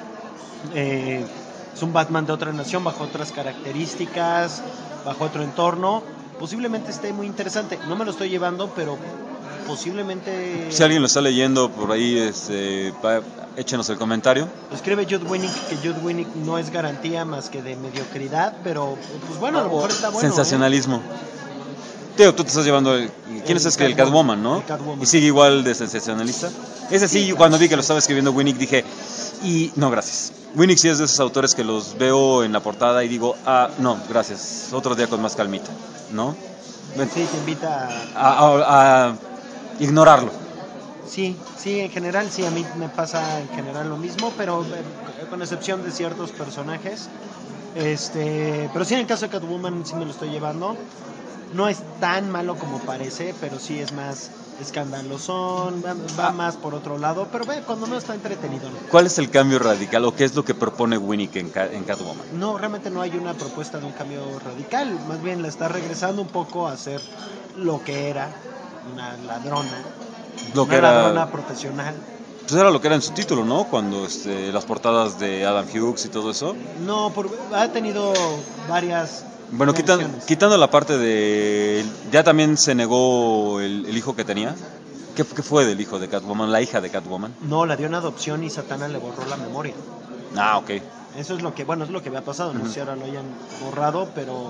D: Es un Batman de otra nación, bajo otras características, bajo otro entorno. Posiblemente esté muy interesante. No me lo estoy llevando, pero posiblemente...
C: Si alguien lo está leyendo por ahí, échenos el comentario.
D: Escribe Judd Winnick que Judd Winnick no es garantía más que de mediocridad, pero pues bueno, a lo mejor está bueno.
C: Sensacionalismo. Tío, tú te estás llevando ¿quién es el Catwoman, no?
D: El Catwoman.
C: Y sigue igual de sensacionalista. Ese sí, claro. Cuando vi que lo estaba escribiendo Winnick dije, no, gracias. Winnick sí es de esos autores que los veo en la portada y digo, no, gracias. Otro día con más calmita, ¿no?
D: Sí, te invita
C: a ignorarlo.
D: Sí, en general, sí, a mí me pasa en general lo mismo, pero con excepción de ciertos personajes. Pero sí, en el caso de Catwoman sí me lo estoy llevando. No es tan malo como parece, pero sí es más escandalosón, va más por otro lado, pero cuando no está entretenido. ¿No?
C: ¿Cuál es el cambio radical o qué es lo que propone Winnick en Catwoman?
D: No, realmente no hay una propuesta de un cambio radical, más bien la está regresando un poco a ser lo que era, una ladrona, ladrona profesional.
C: Pues era lo que era en su título, ¿no? Cuando las portadas de Adam Hughes y todo eso.
D: No, ha tenido varias...
C: Bueno, quitando la parte de... Ya también se negó el hijo que tenía. ¿Qué fue del hijo de Catwoman, la hija de Catwoman?
D: No, la dio en adopción y Satana le borró la memoria.
C: Ah, ok.
D: Eso es lo que, es lo que había pasado. No sé si ahora lo hayan borrado, pero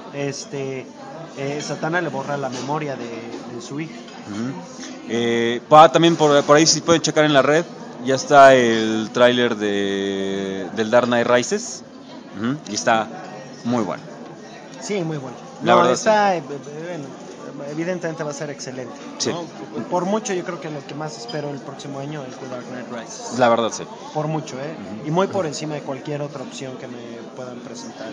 D: Satana le borra la memoria de su hija.
C: También por ahí si pueden checar en la red, ya está el tráiler del Dark Knight Rises. Y está muy bueno.
D: Sí, muy bueno.
C: La verdad,
D: está, evidentemente va a ser excelente.
C: Sí.
D: ¿no? Por mucho yo creo que lo que más espero el próximo año es The Dark Knight Rises.
C: La verdad, sí.
D: Por mucho, Y muy por encima de cualquier otra opción que me puedan presentar,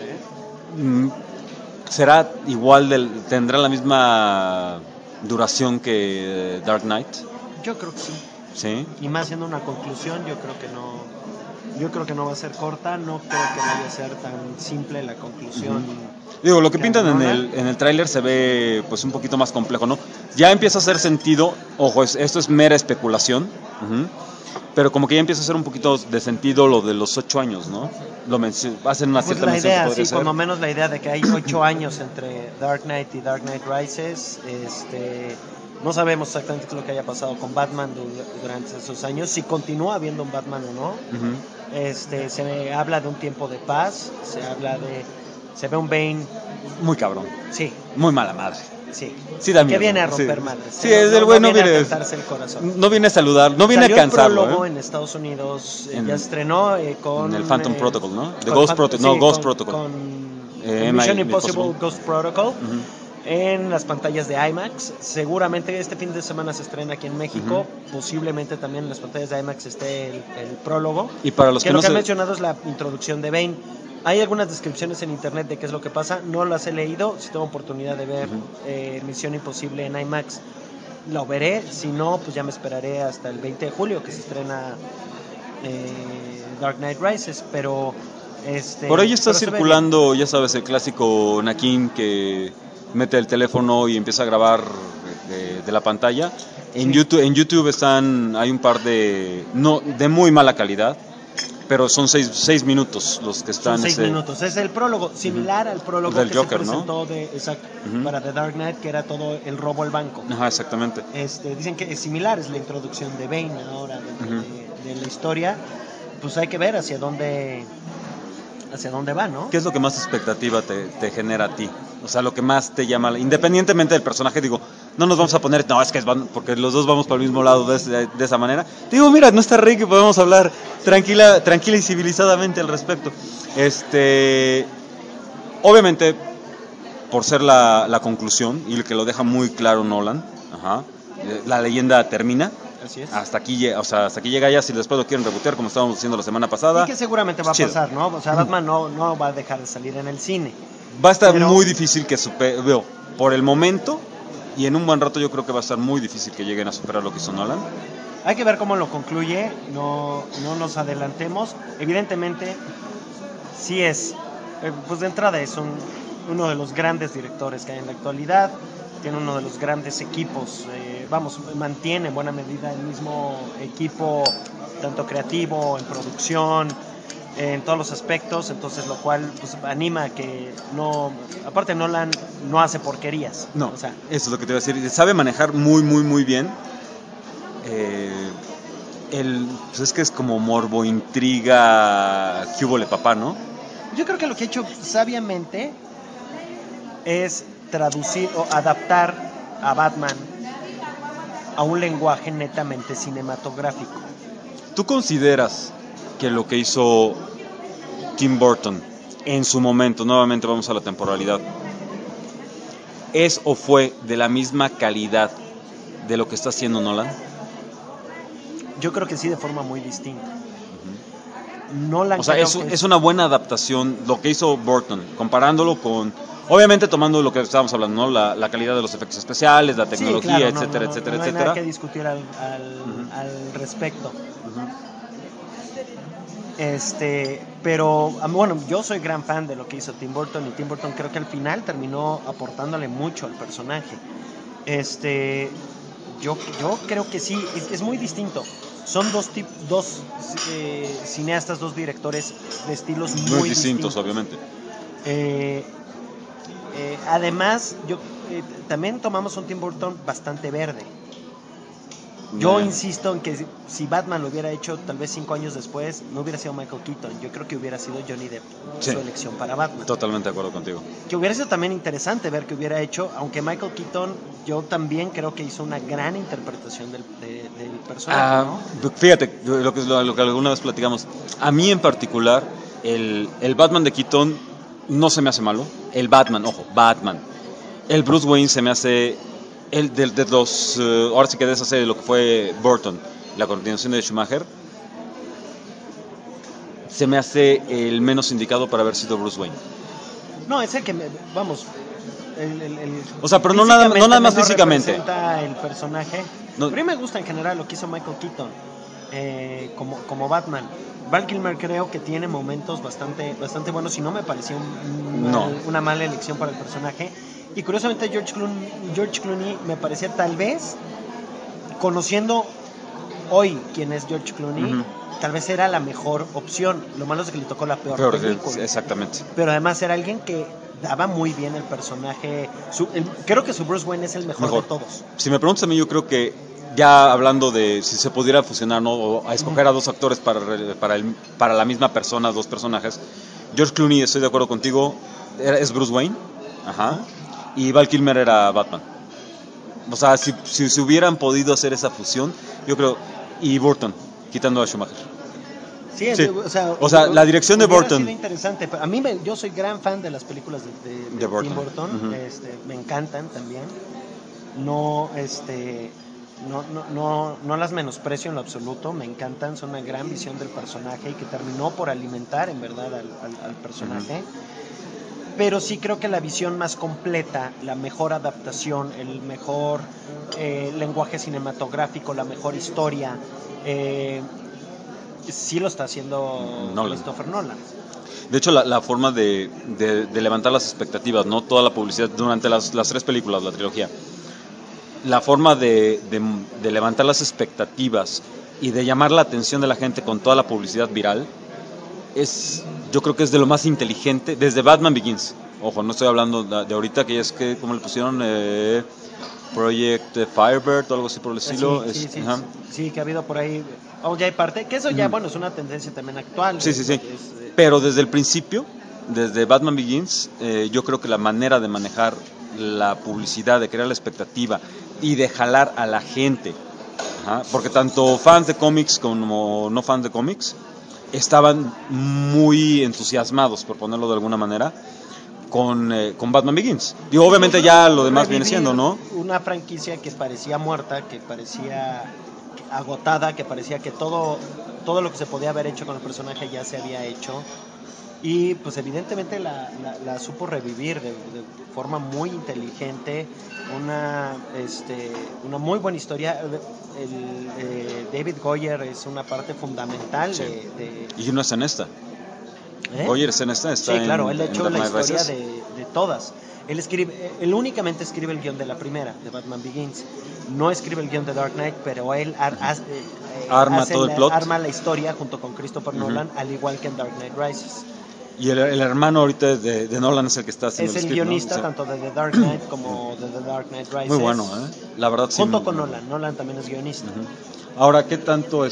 C: ¿Será igual, tendrá la misma duración que Dark Knight?
D: Yo creo que sí.
C: Sí.
D: Y más siendo una conclusión, yo creo que no. Yo creo que no va a ser corta, no creo que vaya a ser tan simple la conclusión.
C: Digo, lo que pintan en el tráiler se ve pues un poquito más complejo, ¿no? Ya empieza a hacer sentido, ojo, esto es mera especulación, pero como que ya empieza a hacer un poquito de sentido lo de los 8 años, ¿no? Hacen una cierta
D: la idea, sí,
C: ser.
D: por lo menos la idea de que hay 8 años entre Dark Knight y Dark Knight Rises, no sabemos exactamente qué es lo que haya pasado con Batman durante esos años, si continúa habiendo un Batman o no. Se habla de un tiempo de paz, se ve un Bane
C: muy cabrón.
D: Sí.
C: Muy mala madre.
D: Sí.
C: Sí da miedo.
D: Que viene a romper madres.
C: Sí, es del bueno,
D: no viene a cantarse el corazón.
C: No viene a saludar, no viene a cansarlo.
D: El prólogo en Estados Unidos ya estrenó con
C: el Phantom Protocol, ¿no?
D: Ghost
C: Protocol.
D: Con Mission Impossible Ghost Protocol. En las pantallas de IMAX. Seguramente este fin de semana se estrena aquí en México. Posiblemente también en las pantallas de IMAX esté el prólogo.
C: Y para los que
D: lo que han mencionado es la introducción de Bane. Hay algunas descripciones en internet de qué es lo que pasa. No las he leído. Si tengo oportunidad de ver Misión Imposible en IMAX, lo veré. Si no, pues ya me esperaré hasta el 20 de julio que se estrena Dark Knight Rises. Pero
C: por ahí está circulando, ya sabes, el clásico Nakin que mete el teléfono y empieza a grabar de la pantalla. En YouTube hay un par de muy mala calidad, pero son 6 minutos los que están.
D: Son 6 minutos. Es el prólogo, similar al prólogo
C: del
D: que
C: Joker,
D: se presentó
C: ¿no?
D: Para The Dark Knight, que era todo el robo al banco.
C: Ajá, exactamente.
D: Dicen que es similar, es la introducción de Bane ahora de la historia. Pues hay que ver hacia dónde va, ¿no?
C: ¿Qué es lo que más expectativa te genera a ti? O sea, lo que más te llama, independientemente del personaje, digo, no nos vamos a poner, no, es que porque los dos vamos para el mismo lado de esa manera. Digo, mira, no está Rick y podemos hablar tranquila y civilizadamente al respecto. Obviamente, por ser la conclusión, y el que lo deja muy claro Nolan, la leyenda termina.
D: Así es.
C: Hasta aquí llega ya, si después lo quieren rebotear como estábamos diciendo la semana pasada.
D: Y que seguramente va a pasar, ¿no? O sea, Batman no va a dejar de salir en el cine.
C: Va a estar muy difícil que por el momento, y en un buen rato yo creo que va a estar muy difícil que lleguen a superar lo que hizo Nolan.
D: Hay que ver cómo lo concluye, no nos adelantemos. Evidentemente, sí es, pues de entrada es uno de los grandes directores que hay en la actualidad. Tiene uno de los grandes equipos, mantiene en buena medida el mismo equipo, tanto creativo, en producción, en todos los aspectos, entonces lo cual pues anima a que aparte Nolan no hace porquerías.
C: No, o sea, eso es lo que te iba a decir, sabe manejar muy, muy, muy bien. Pues es que es como morbo, intriga, ¿qué hubo le papá, no?
D: Yo creo que lo que ha hecho sabiamente es traducir o adaptar a Batman a un lenguaje netamente cinematográfico.
C: ¿Tú consideras que lo que hizo Tim Burton en su momento, nuevamente vamos a la temporalidad, es o fue de la misma calidad de lo que está haciendo Nolan?
D: Yo creo que sí, de forma muy distinta. Nolan,
C: o sea, es una buena adaptación lo que hizo Burton, comparándolo con Obviamente tomando lo que estábamos hablando, ¿no? La calidad de los efectos especiales, la
D: Sí,
C: tecnología,
D: claro,
C: etcétera,
D: no
C: etcétera,
D: hay
C: etcétera.
D: nada que discutir al respecto. Pero bueno, yo soy gran fan de lo que hizo Tim Burton, y Tim Burton creo que al final terminó aportándole mucho al personaje. Yo creo que sí, es muy distinto. Son dos cineastas, dos directores de estilos muy distintos.
C: Obviamente.
D: Además, también tomamos un Tim Burton bastante verde. Yo insisto en que si Batman lo hubiera hecho tal vez 5 años después, no hubiera sido Michael Keaton. Yo creo que hubiera sido Johnny Depp su elección para Batman.
C: Totalmente de acuerdo contigo.
D: Que hubiera sido también interesante ver que hubiera hecho, aunque Michael Keaton, yo también creo que hizo una gran interpretación del personaje, ¿no?
C: Fíjate, lo que alguna vez platicamos. A mí en particular, el Batman de Keaton no se me hace malo. El Batman. El Bruce Wayne se me hace... de los ahora sí que de esa serie, lo que fue Burton, la continuación de Schumacher, se me hace el menos indicado para haber sido Bruce Wayne.
D: No, es el que
C: o sea, pero no nada más físicamente
D: representa el personaje.
C: No.
D: Pero a mí me gusta en general lo que hizo Michael Keaton como Batman. Val Kilmer creo que tiene momentos bastante buenos, y no me pareció una mala elección para el personaje. Y curiosamente George Clooney me parecía, tal vez, conociendo hoy quién es George Clooney, tal vez era la mejor opción. Lo malo es que le tocó la peor película.
C: Exactamente.
D: Pero además era alguien que daba muy bien el personaje. Creo que su Bruce Wayne es el mejor de todos.
C: Si me preguntas a mí, yo creo que ya hablando de si se pudiera fusionar, ¿no? O a escoger a dos actores para la misma persona, dos personajes, George Clooney, estoy de acuerdo contigo, es Bruce Wayne. Ajá. Y Val Kilmer era Batman. O sea, si se hubieran podido hacer esa fusión, yo creo. Y Burton, quitando a Schumacher.
D: Sí.
C: O sea, la dirección de Burton.
D: Sido interesante. A mí yo soy gran fan de las películas de
C: Burton.
D: Tim Burton. Me encantan también. No las menosprecio en lo absoluto. Me encantan. Son una gran visión del personaje y que terminó por alimentar en verdad al personaje. Pero sí creo que la visión más completa, la mejor adaptación, el mejor lenguaje cinematográfico, la mejor historia, sí lo está haciendo Christopher Nolan.
C: De hecho, la forma de levantar las expectativas, ¿no? Toda la publicidad durante las 3 películas, la trilogía. La forma de levantar las expectativas y de llamar la atención de la gente con toda la publicidad viral yo creo que es de lo más inteligente desde Batman Begins. Ojo, no estoy hablando de ahorita, que es que como le pusieron Project Firebird o algo así por el estilo.
D: Sí, que ha habido por ahí. Ya hay parte, que eso ya, bueno, es una tendencia también actual.
C: Sí. Pero desde el principio, desde Batman Begins, yo creo que la manera de manejar la publicidad, de crear la expectativa y de jalar a la gente, porque tanto fans de cómics como no fans de cómics estaban muy entusiasmados, por ponerlo de alguna manera, con Batman Begins. Y obviamente ya lo demás viene siendo, ¿no?
D: Una franquicia que parecía muerta, que parecía agotada, que parecía que todo lo que se podía haber hecho con el personaje ya se había hecho. Y pues evidentemente la supo revivir de forma muy inteligente, una muy buena historia. David Goyer es una parte fundamental
C: y no es en esta. Goyer es en esta,
D: sí, claro, él ha hecho la historia de todas. Él únicamente escribe el guión de la primera, de Batman Begins. No escribe el guión de Dark Knight, pero él
C: arma todo el plot.
D: Arma la historia junto con Christopher Nolan, al igual que en Dark Knight Rises.
C: Y el hermano ahorita de Nolan es el que está haciendo
D: el script, guionista, ¿no? Tanto de The Dark Knight como de The Dark Knight Rises.
C: Muy bueno, la verdad.
D: Junto con Nolan también es guionista.
C: Ahora, ¿qué tanto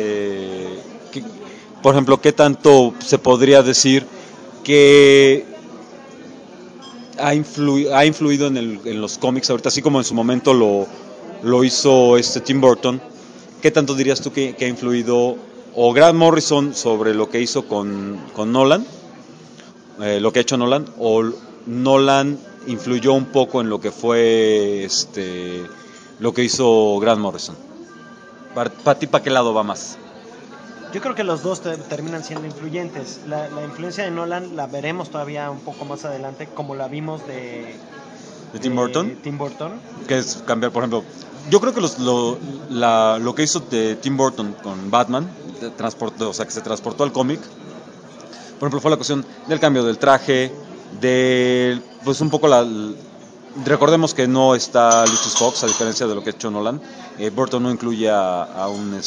C: por ejemplo, qué tanto se podría decir que ha influido en los cómics ahorita, así como en su momento lo hizo Tim Burton? ¿Qué tanto dirías tú que ha influido o Grant Morrison sobre lo que hizo con Nolan? Lo que ha hecho Nolan, o Nolan influyó un poco en lo que fue lo que hizo Grant Morrison. Para ti, ¿para qué lado va más?
D: Yo creo que los dos terminan siendo influyentes. La influencia de Nolan la veremos todavía un poco más adelante, como la vimos de
C: Tim Burton.
D: Tim Burton.
C: Que es cambiar, por ejemplo, yo creo que lo que hizo de Tim Burton con Batman, o sea, que se transportó al cómic, por ejemplo, fue la cuestión del cambio del traje, pues un poco recordemos que no está Lucius Fox, a diferencia de lo que ha hecho Nolan. Burton no incluye a un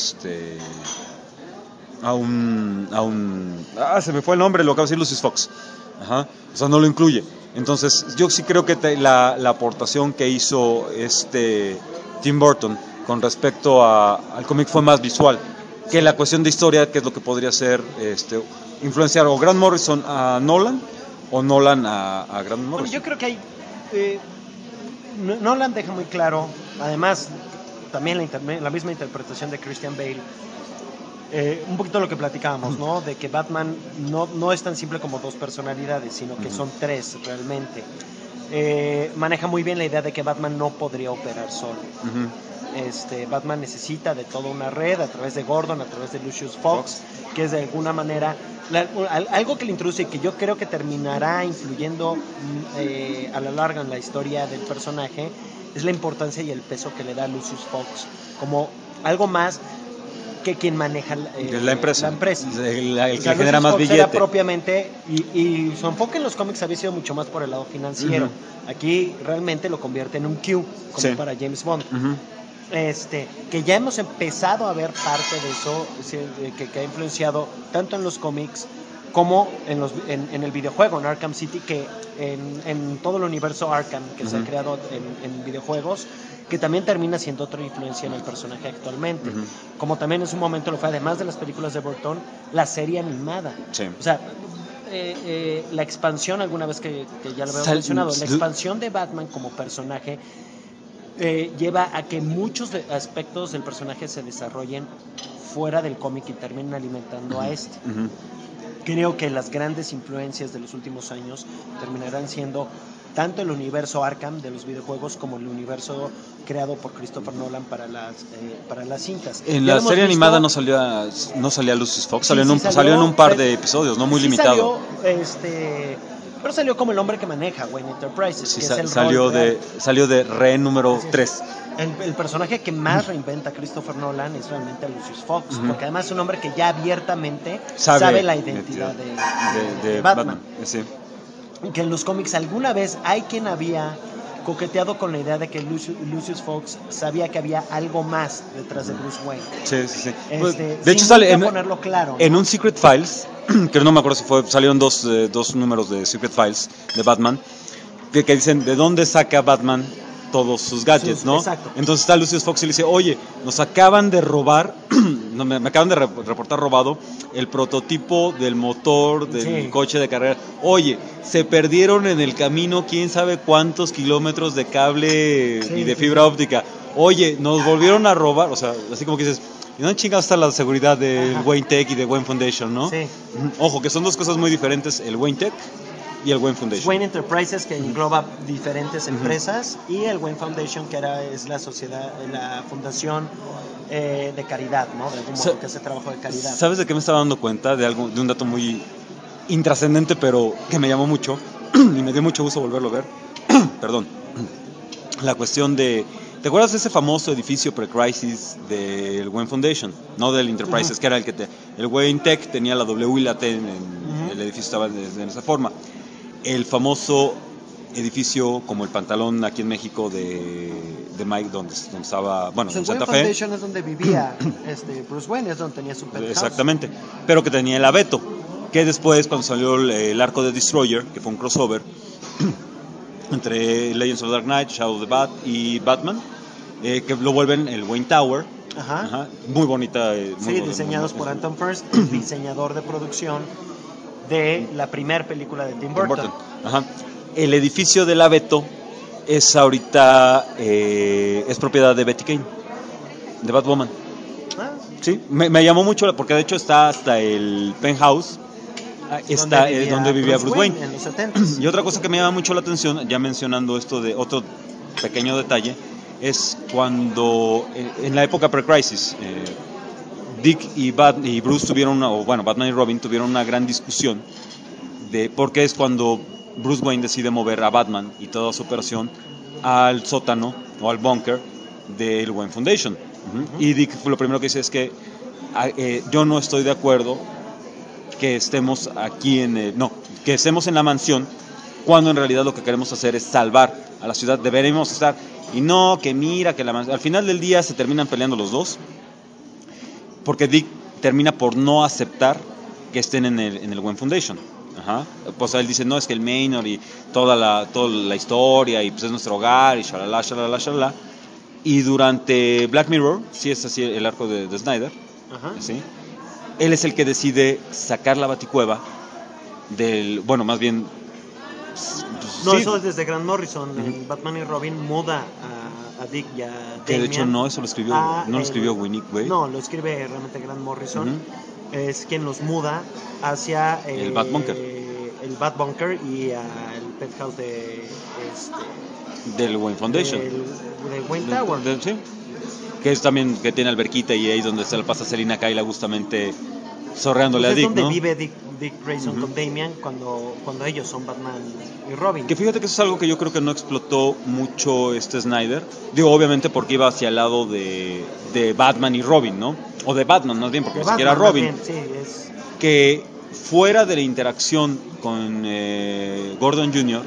C: se me fue el nombre, lo acabo de decir, Lucius Fox. Ajá. O sea, no lo incluye. Entonces, yo sí creo que la aportación que hizo Tim Burton con respecto al cómic fue más visual que la cuestión de historia, que es lo que podría ser influenciar o Grant Morrison a Nolan o Nolan a Grant Morrison.
D: Bueno, yo creo que hay Nolan deja muy claro, además también la misma interpretación de Christian Bale, un poquito lo que platicábamos, ¿no? De que Batman no es tan simple como dos personalidades, sino que son tres realmente. Maneja muy bien la idea de que Batman no podría operar solo. Batman necesita de toda una red a través de Gordon, a través de Lucius Fox, que es de alguna manera algo que le introduce y que yo creo que terminará influyendo a la larga en la historia del personaje, es la importancia y el peso que le da Lucius Fox como algo más que quien maneja
C: la empresa.
D: El
C: que genera más billete.
D: Propiamente, y su enfoque en los cómics había sido mucho más por el lado financiero. Aquí realmente lo convierte en un Q, como para James Bond. Que ya hemos empezado a ver parte de eso, que ha influenciado tanto en los cómics como en el videojuego, en Arkham City, que en todo el universo Arkham que se ha creado en videojuegos, que también termina siendo otra influencia en el personaje actualmente. Como también en su momento lo fue, además de las películas de Burton, la serie animada. O sea, la expansión, alguna vez que ya lo habíamos mencionado, la expansión de Batman como personaje lleva a que muchos aspectos del personaje se desarrollen fuera del cómic y terminen alimentando a este. Creo que las grandes influencias de los últimos años terminarán siendo tanto el universo Arkham de los videojuegos como el universo creado por Christopher Nolan para las cintas.
C: En la serie animada no salía Lucius Fox, salió en un par de episodios, no muy limitado.
D: Pero salió como el hombre que maneja Wayne Enterprises.
C: Sí,
D: que es el salió
C: de Rehén número 3.
D: El personaje que más reinventa Christopher Nolan es realmente Lucius Fox, porque además es un hombre que ya abiertamente sabe la identidad de Batman.
C: Sí.
D: Que en los cómics alguna vez hay quien había coqueteado con la idea de que Lucius Fox sabía que había algo más detrás de Bruce Wayne.
C: Sí. De hecho
D: sale ponerlo claro, ¿no?
C: En un Secret Files, que no me acuerdo si salieron dos números de Secret Files de Batman, que dicen de dónde saca Batman todos sus gadgets, ¿no?
D: Exacto.
C: Entonces está Lucius Fox y le dice, oye, nos acaban de robar, me acaban de reportar robado el prototipo del motor del coche de carrera. Oye, se perdieron en el camino quién sabe cuántos kilómetros de cable y de fibra óptica. Oye, nos volvieron a robar, o sea, así como que dices, ¿y dónde chingados está la seguridad del Wayne Tech y de Wayne Foundation, no?
D: Sí.
C: Ojo, que son dos cosas muy diferentes, el Wayne Tech y el Wayne Foundation.
D: Wayne Enterprises, que engloba diferentes empresas, y el Wayne Foundation, que es la sociedad, la fundación de caridad, ¿no? De algún modo, que hace trabajo de caridad.
C: ¿Sabes de qué me estaba dando cuenta? De un dato muy intrascendente, pero que me llamó mucho y me dio mucho gusto volverlo a ver. Perdón. La cuestión de... ¿Te acuerdas de ese famoso edificio pre-crisis del Wayne Foundation? No del Enterprises, que era el Wayne Tech tenía la W y la T en el edificio, estaba de esa forma. El famoso edificio, como el pantalón aquí en México de Mike, donde estaba, bueno, en Santa Fe.
D: El Wayne Foundation es donde vivía Bruce Wayne, es donde tenía su penthouse.
C: Exactamente, pero que tenía el abeto, que después, cuando salió el arco de Destroyer, que fue un crossover entre Legends of Dark Knight, Shadow of the Bat y Batman, que lo vuelven el Wayne Tower. Ajá. Muy bonita.
D: Diseñados por Anton First, el diseñador de producción de la primera película de Tim Burton.
C: Ajá. El edificio del abeto es ahorita es propiedad de Betty Kane, de Batwoman. Sí, me llamó mucho porque de hecho está hasta el penthouse. Está donde vivía Bruce Wayne
D: en los 70s.
C: Y otra cosa que me llama mucho la atención, ya mencionando esto de otro pequeño detalle, es cuando en la época pre-crisis Dick y Bruce tuvieron Batman y Robin tuvieron una gran discusión de porque es cuando Bruce Wayne decide mover a Batman y toda su operación al sótano o al búnker del Wayne Foundation. Y Dick lo primero que dice es que yo no estoy de acuerdo que estemos aquí que estemos en la mansión cuando en realidad lo que queremos hacer es salvar a la ciudad. Deberíamos estar, y no, que mira, que al final del día se terminan peleando los dos, porque Dick termina por no aceptar que estén en el Wayne Foundation. Ajá. Pues él dice, no, es que el Manor y toda la historia, y pues es nuestro hogar, y shalala, shalala, shalala. Y durante Black Mirror, sí es así el arco de Snyder, ¿sí? Él es el que decide sacar la Baticueva más bien...
D: No,
C: sí.
D: eso es desde Grant Morrison. En Batman y Robin muda a Dick y a Damian.
C: Que de hecho no, eso lo escribió Winnick, güey.
D: No, lo escribe realmente Grant Morrison. Es quien los muda hacia
C: el Batbunker.
D: El Batbunker y al penthouse
C: del Wayne Foundation.
D: De Wayne Tower.
C: Sí. Que es también que tiene alberquita y ahí es donde se la pasa Selina Kyle gustamente zorreándole a Dick,
D: es donde
C: ¿no?
D: vive Dick Grayson con Damian cuando ellos son Batman y Robin.
C: Que fíjate que eso es algo que yo creo que no explotó mucho Snyder. Digo, obviamente porque iba hacia el lado de Batman y Robin, ¿no? O de Batman, más bien, porque ni siquiera Robin.
D: Bien, sí, es...
C: Que fuera de la interacción con Gordon Jr.,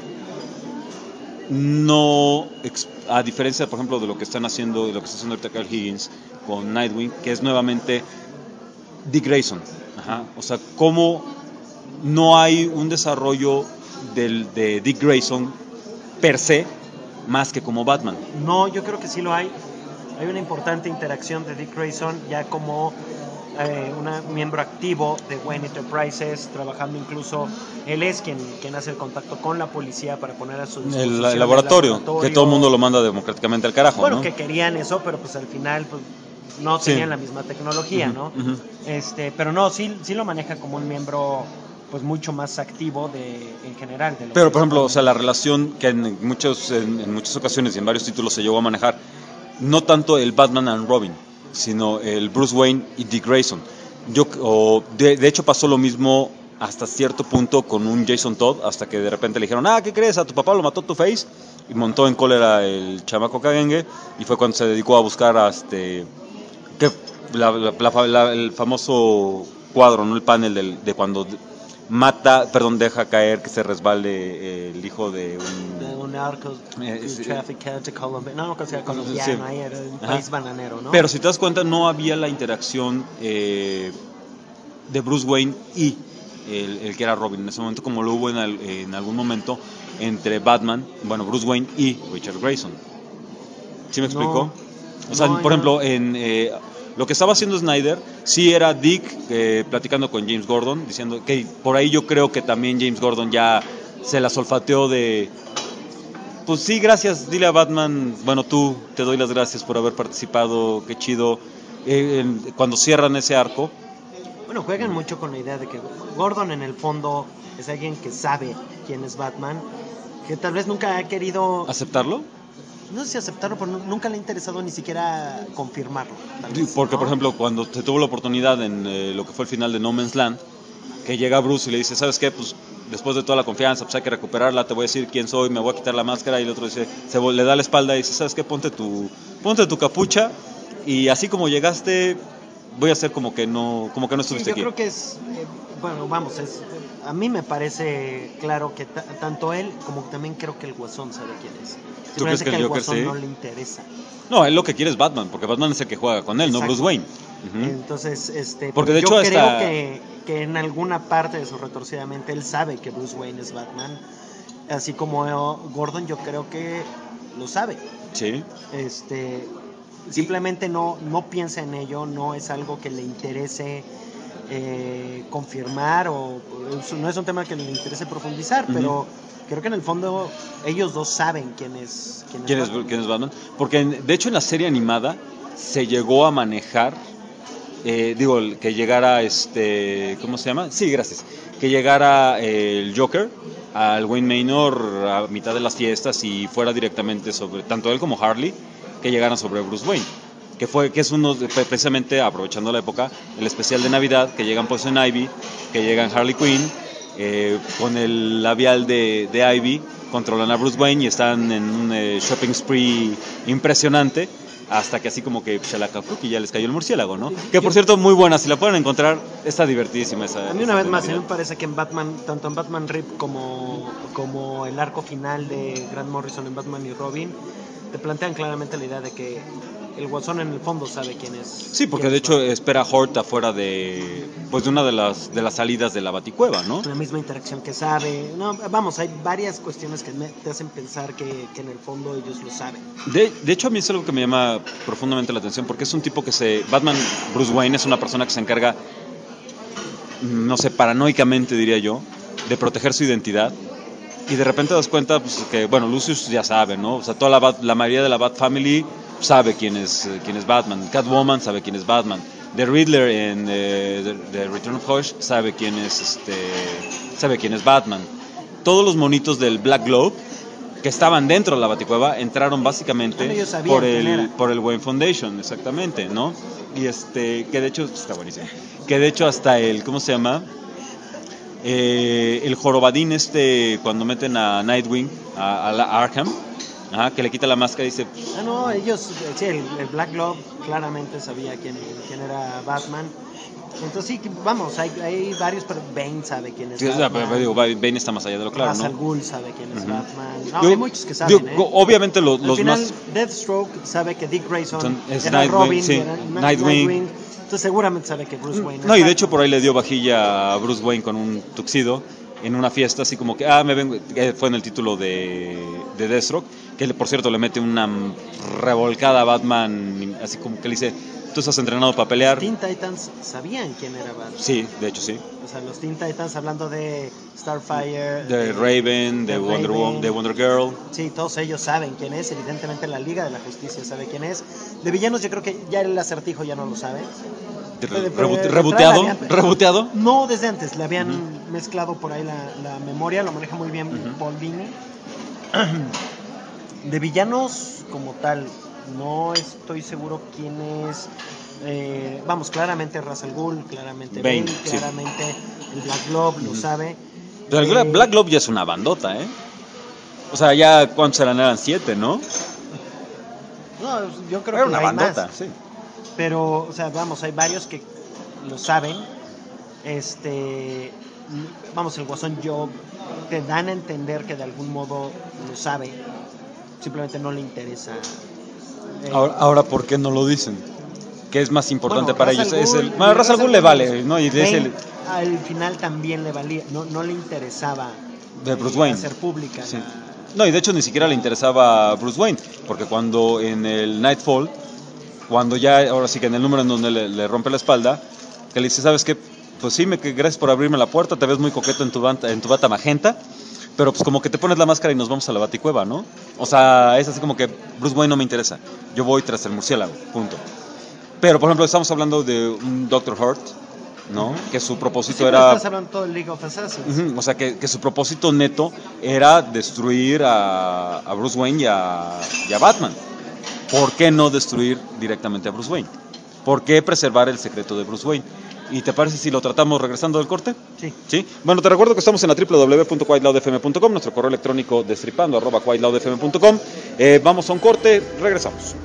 C: no, a diferencia, por ejemplo, de lo que está haciendo ahorita Carl Higgins con Nightwing, que es nuevamente Dick Grayson. Ajá. O sea, cómo no hay un desarrollo de Dick Grayson per se más que como Batman.
D: No, yo creo que sí lo hay. Hay una importante interacción de Dick Grayson ya como un miembro activo de Wayne Enterprises, trabajando incluso, él es quien hace el contacto con la policía para poner a su disposición
C: el laboratorio, que todo el mundo lo manda democráticamente al carajo,
D: bueno,
C: ¿no?
D: que querían eso, pero pues al final pues, no tenían la misma tecnología, ¿no? Pero no, sí lo maneja como un miembro pues mucho más activo en general.
C: Pero por ejemplo, o sea, la relación que en muchas ocasiones y en varios títulos se llegó a manejar, no tanto el Batman and Robin, sino el Bruce Wayne y Dick Grayson. De hecho pasó lo mismo hasta cierto punto con un Jason Todd, hasta que de repente le dijeron, ¿qué crees? A tu papá lo mató Two-Face, y montó en cólera el chamaco Kagenge, y fue cuando se dedicó a buscar a el famoso cuadro, no el panel de cuando deja caer que se resbale el hijo de un
D: narco traficante colombiano, colombiano, ahí era un país bananero, ¿no?
C: Pero si te das cuenta, no había la interacción de Bruce Wayne y el que era Robin en ese momento, como lo hubo en algún momento entre Bruce Wayne y Richard Grayson. ¿Sí me explicó? Por ejemplo, en lo que estaba haciendo Snyder, sí era Dick platicando con James Gordon, diciendo que por ahí yo creo que también James Gordon ya se la solfateó de... Pues sí, gracias, dile a Batman, tú te doy las gracias por haber participado, qué chido. Cuando cierran ese arco...
D: Bueno, juegan mucho con la idea de que Gordon en el fondo es alguien que sabe quién es Batman, que tal vez nunca ha querido...
C: ¿Aceptarlo?
D: No sé si aceptarlo, pero nunca le ha interesado ni siquiera confirmarlo.
C: Porque, por ejemplo, cuando se tuvo la oportunidad en lo que fue el final de No Man's Land, que llega Bruce y le dice, ¿sabes qué? Pues después de toda la confianza, pues hay que recuperarla, te voy a decir quién soy, me voy a quitar la máscara, y el otro dice, le da la espalda y dice, ¿sabes qué? Ponte tu capucha, y así como llegaste, voy a hacer como que no estuviste aquí.
D: Yo creo que es, a mí me parece claro que tanto él como también creo que el Guasón sabe quién es.
C: ¿Tú crees que el Joker
D: Guasón no le interesa?
C: No, él lo que quiere es Batman, porque Batman es el que juega con él,
D: exacto,
C: no Bruce Wayne.
D: Entonces,
C: porque de hecho
D: yo creo que en alguna parte de su retorcidamente él sabe que Bruce Wayne es Batman, así como Gordon yo creo que lo sabe.
C: Sí.
D: Simplemente no piensa en ello, no es algo que le interese confirmar, o no es un tema que le interese profundizar, pero creo que en el fondo ellos dos saben quién es
C: Batman. Porque de hecho en la serie animada se llegó a manejar, que llegara ¿cómo se llama? Sí, gracias. Que llegara el Joker al Wayne Manor a mitad de las fiestas y fuera directamente sobre tanto él como Harley, que llegaran sobre Bruce Wayne. que es precisamente, aprovechando la época, el especial de Navidad, que llegan Poison Ivy, que llegan Harley Quinn, con el labial de Ivy, controlan a Bruce Wayne y están en un shopping spree impresionante, hasta que así como que y ya les cayó el murciélago, ¿no? Que por cierto, muy buena, si la pueden encontrar, está divertidísima esa.
D: A mí una vez más, a mí me parece que en Batman, tanto en Batman Rip como el arco final de Grant Morrison en Batman y Robin, te plantean claramente la idea de que el Guasón en el fondo sabe quién es.
C: Sí, porque de hecho espera a Hort afuera de una de las salidas de la Baticueva, ¿no?
D: La misma interacción que sabe. No, vamos, hay varias cuestiones que te hacen pensar que en el fondo ellos lo saben.
C: De hecho, a mí es algo que me llama profundamente la atención, porque es un tipo Batman, Bruce Wayne, es una persona que se encarga, no sé, paranoicamente diría yo, de proteger su identidad. Y de repente te das cuenta pues, que, bueno, Lucius ya sabe, ¿no? O sea, toda la mayoría de la Bat Family sabe quién es Batman. Catwoman sabe quién es Batman. The Riddler en The Return of Hush sabe quién es Batman. Todos los monitos del Black Globe que estaban dentro de la Baticueva entraron básicamente por el Wayne Foundation, exactamente, ¿no? Y que de hecho está buenísimo. Que de hecho hasta ¿cómo se llama? El jorobadín cuando meten a Nightwing a Arkham, que le quita la máscara y dice...
D: no, ellos, sí, el Black Glove claramente sabía quién era Batman. Entonces sí, vamos, hay varios, pero Bane sabe quién es Batman.
C: Pero digo, Bane está más allá de lo claro,
D: Ra's al
C: ¿no?
D: Ghul sabe quién es Batman. No, hay muchos que saben,
C: Obviamente los
D: al final,
C: más...
D: Deathstroke sabe que Dick Grayson
C: es
D: era
C: Nightwing,
D: Robin,
C: sí,
D: era
C: Nightwing.
D: Entonces seguramente sabe que Bruce Wayne
C: No, y de hecho por ahí le dio vajilla a Bruce Wayne con un tuxedo en una fiesta, así como que, me vengo, fue en el título de Deathstroke, que por cierto le mete una revolcada a Batman, así como que le dice, tú estás entrenado para pelear.
D: Teen Titans sabían quién era Batman.
C: Sí, de hecho sí.
D: O sea, los Teen Titans, hablando de Starfire,
C: de Raven, de Wonder Woman, de Wonder Girl.
D: Sí, todos ellos saben quién es. Evidentemente la Liga de la Justicia sabe quién es. De villanos yo creo que ya el Acertijo ya no lo sabe.
C: ¿Reboteado?
D: No, desde antes. Le habían mezclado por ahí la memoria. Lo maneja muy bien Paul Dini. De villanos como tal, no estoy seguro quién es. Vamos, claramente Ra's al Ghul, claramente Bane, claramente el Black Glove lo sabe.
C: Pero el Black Glove ya es una bandota, ¿eh? O sea, ya ¿cuántos eran 7, ¿no?
D: No, yo creo
C: era
D: que
C: una
D: hay
C: bandota,
D: más.
C: sí.
D: Pero, o sea, vamos, hay varios que lo saben. Vamos, el Guasón te dan a entender que de algún modo lo sabe. Simplemente no le interesa.
C: Ahora, ¿por qué no lo dicen? ¿Qué es más importante para ellos?
D: Ra's
C: al Ghul le vale, ¿no? Y
D: al final también le valía, no le interesaba
C: de Bruce Wayne
D: hacer pública.
C: Sí. No, y de hecho ni siquiera le interesaba a Bruce Wayne, porque cuando en el Nightfall, cuando ya, ahora sí que en el número en donde le rompe la espalda, que le dice, ¿sabes qué? Pues sí, gracias por abrirme la puerta, te ves muy coqueto en tu bata magenta, pero pues como que te pones la máscara y nos vamos a la Baticueva, ¿no? O sea, es así como que Bruce Wayne no me interesa, yo voy tras el murciélago, punto. Pero, por ejemplo, estamos hablando de un Dr. Hurt, ¿no? Que su propósito era...
D: Estás hablando todo el League of Assassins.
C: O sea, que su propósito neto era destruir a Bruce Wayne y a Batman. ¿Por qué no destruir directamente a Bruce Wayne? ¿Por qué preservar el secreto de Bruce Wayne? ¿Y te parece si lo tratamos regresando del corte?
D: Sí.
C: Bueno, te recuerdo que estamos en la www.quieloudfm.com, nuestro correo electrónico destripando@quieloudfm.com. Vamos a un corte, regresamos.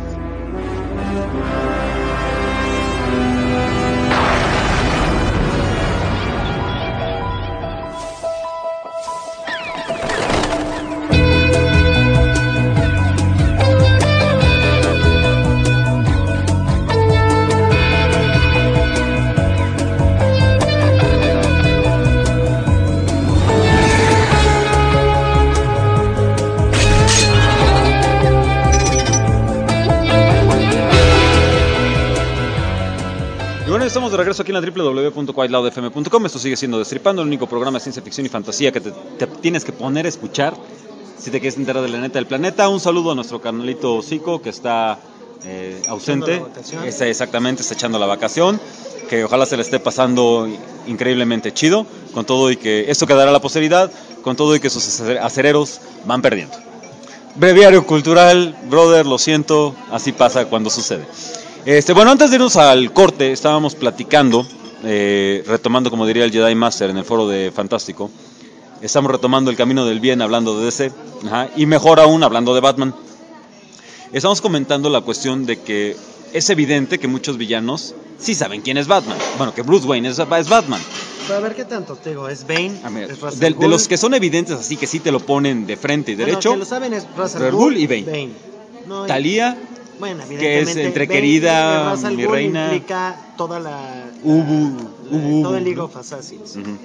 C: Estamos de regreso aquí en la www.quieloudfm.com. Esto sigue siendo Destripando, el único programa de ciencia ficción y fantasía que te tienes que poner a escuchar si te quieres enterar de la neta del planeta. Un saludo a nuestro canalito Zico, que está ausente. Exactamente, está echando la vacación. Que ojalá se le esté pasando increíblemente chido, con todo y que esto quedará a la posteridad, con todo y que sus acereros van perdiendo. Breviario cultural, brother, lo siento, así pasa cuando sucede. Bueno, antes de irnos al corte, estábamos platicando, retomando, como diría el Jedi Master en el foro de Fantástico, estamos retomando el camino del bien hablando de DC, y mejor aún hablando de Batman. Estamos comentando la cuestión de que es evidente que muchos villanos sí saben quién es Batman. Bueno, que Bruce Wayne es Batman.
D: Pero a ver qué tanto te digo, es Bane, es Ra's al
C: De
D: Ghul.
C: los que son evidentes, así que sí te lo ponen de frente y derecho,
D: Que lo saben es Ra's al
C: Ra's al
D: Ghul
C: Ghul y Bane.
D: No,
C: Talía,
D: bueno,
C: que es
D: evidentemente,
C: entre
D: Bane,
C: querida,
D: Ra's al
C: mi
D: Ghul
C: reina.
D: implica toda todo el League of Assassins.
C: Uh-huh.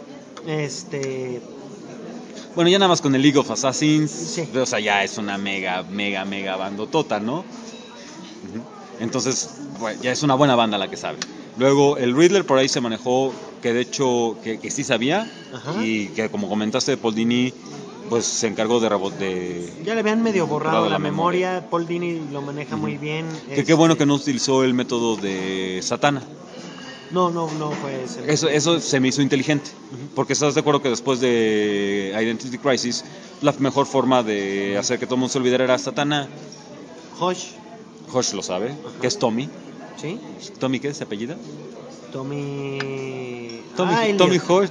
D: Bueno,
C: ya nada más con el League of Assassins,
D: sí.
C: O sea, ya es una mega bandotota, ¿no? Uh-huh. Entonces, bueno, ya es una buena banda la que sabe. Luego, el Riddler por ahí se manejó, que de hecho, que sí sabía,
D: ajá.
C: Y que como comentaste, Paul Dini, pues se encargó de
D: ya le habían medio borrado la memoria. Paul Dini lo maneja muy bien.
C: Que qué bueno que no utilizó el método de Satana.
D: No fue ese.
C: Eso se me hizo inteligente, porque estás de acuerdo que después de Identity Crisis, la mejor forma de hacer que todo el mundo se olvidara era Satana. Hosh lo sabe,
D: ajá.
C: Que es Tommy.
D: ¿Sí?
C: ¿Tommy qué es ese apellido?
D: Tommy
C: Hosh,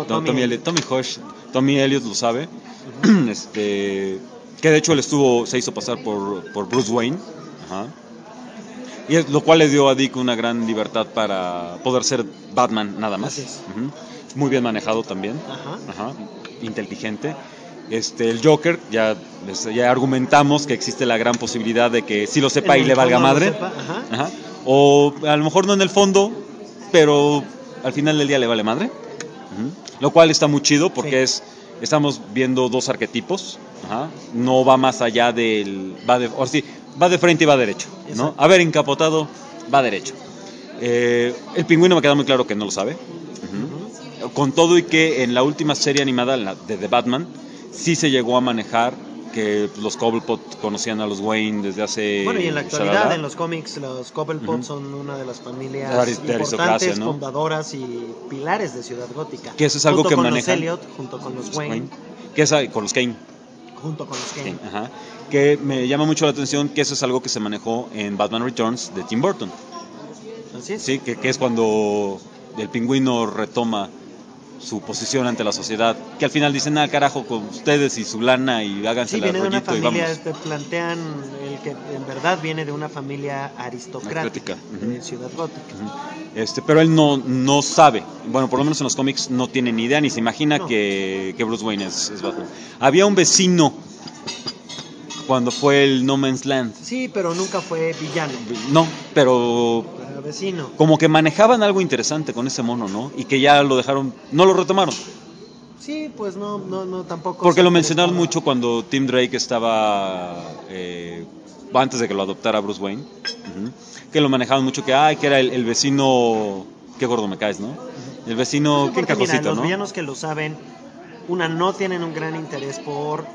C: Tommy Elliot lo sabe.
D: Uh-huh.
C: Que de hecho se hizo pasar por Bruce Wayne. Ajá. Y lo cual le dio a Dick una gran libertad para poder ser Batman nada más. Uh-huh. Muy bien manejado también. Ajá. Inteligente. El Joker, ya argumentamos que existe la gran posibilidad de que sí lo sepa y le valga madre. Ajá. O a lo mejor no en el fondo, pero al final del día le vale madre. Uh-huh. Lo cual está muy chido porque estamos viendo dos arquetipos. Ajá. No va más allá del... Va de frente y va derecho, ¿no? Exacto. A ver, encapotado, va derecho. El Pingüino me queda muy claro que no lo sabe. Uh-huh. Con todo y que en la última serie animada de The Batman sí se llegó a manejar que los Cobblepot conocían a los Wayne desde hace...
D: Bueno, y en la actualidad en los cómics los Cobblepot son una de las familias importantes, ¿no? Fundadoras y pilares de Ciudad Gótica.
C: Que eso es algo que manejan.
D: Junto con los Elliot, junto con los Wayne.
C: Que es con los Kane.
D: Junto con los Kane.
C: Ajá. Que me llama mucho la atención que eso es algo que se manejó en Batman Returns de Tim Burton.
D: Así es.
C: Sí, que es cuando el Pingüino retoma su posición ante la sociedad, que al final dicen, carajo, con ustedes y su lana y háganse la rollito y vámonos. Sí, viene de una
D: familia, plantean el que en verdad viene de una familia aristocrática de Ciudad Gótica.
C: Uh-huh. Pero él no sabe, bueno, por lo menos en los cómics no tiene ni idea, ni se imagina que Bruce Wayne es Batman. Había un vecino cuando fue el No Man's Land.
D: Sí, pero nunca fue villano.
C: No, pero
D: vecino.
C: Como que manejaban algo interesante con ese mono, ¿no? Y que ya lo dejaron, no lo retomaron.
D: Sí, pues no tampoco.
C: Porque lo mencionaron mucho cuando Tim Drake estaba antes de que lo adoptara Bruce Wayne, que lo manejaban mucho que era el vecino, qué gordo me caes, ¿no? El vecino, qué encajosito, ¿no?
D: Los villanos que lo saben, no tienen un gran interés por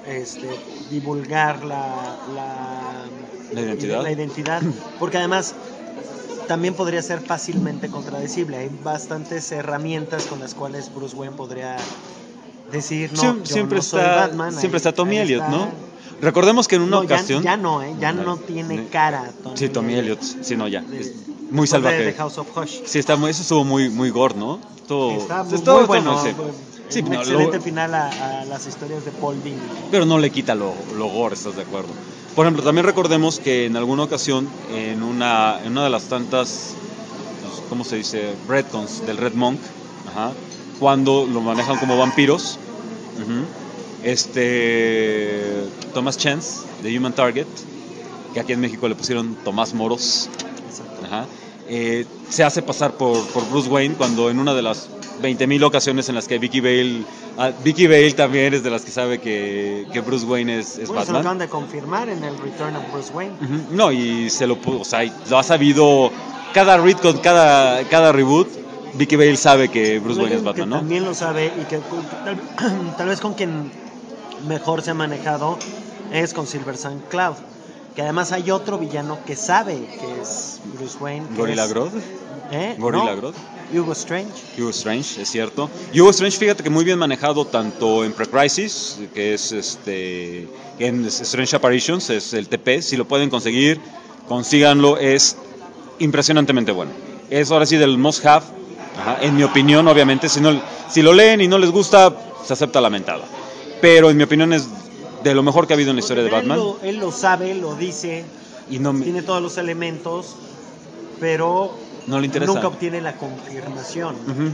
D: divulgar la identidad, porque además también podría ser fácilmente contradecible. Hay bastantes herramientas con las cuales Bruce Wayne podría decir,
C: siempre
D: soy Batman.
C: Siempre está Tommy Elliot, ¿no? Recordemos que en una ocasión...
D: Ya no tiene cara
C: Tommy Elliot. Sí, no, ya. Es muy salvaje.
D: De House of Hush.
C: Sí, eso estuvo muy gore, ¿no?
D: Está muy bueno. Sí, un excelente final a las historias de Paul Dini.
C: Pero no le quita lo gore, ¿estás de acuerdo? Por ejemplo, también recordemos que en alguna ocasión, en una de las tantas, ¿cómo se dice? Retcons del Red Monk, cuando lo manejan como vampiros, Thomas Chance, de Human Target, que aquí en México le pusieron Tomás Moros, se hace pasar por Bruce Wayne cuando en una de las 20,000 ocasiones en las que Vicky Vale también es de las que sabe que Bruce Wayne es Batman.
D: Se lo acaban de confirmar en el Return of Bruce Wayne.
C: No, y se lo pudo, o sea, lo ha sabido cada retcon, cada reboot. Vicky Vale sabe que Bruce Wayne es Batman, ¿no?
D: También lo sabe y que tal vez con quien mejor se ha manejado es con Silver Sun Cloud, Que además hay otro villano que sabe que es Bruce Wayne.
C: Gorilla Grodd. Gorilla Grodd.
D: Hugo Strange.
C: Hugo Strange, es cierto. Hugo Strange, fíjate que muy bien manejado tanto en Pre-Crisis, que es en Strange Apparitions, es el TP. Si lo pueden conseguir, consíganlo, es impresionantemente bueno. Es ahora sí del must have, en mi opinión, obviamente. Si lo leen y no les gusta, se acepta la mentada. Pero en mi opinión es de lo mejor que ha habido en la historia de Batman.
D: Él lo sabe, lo dice,
C: y no
D: tiene todos los elementos, pero
C: no le interesa.
D: Nunca obtiene la confirmación.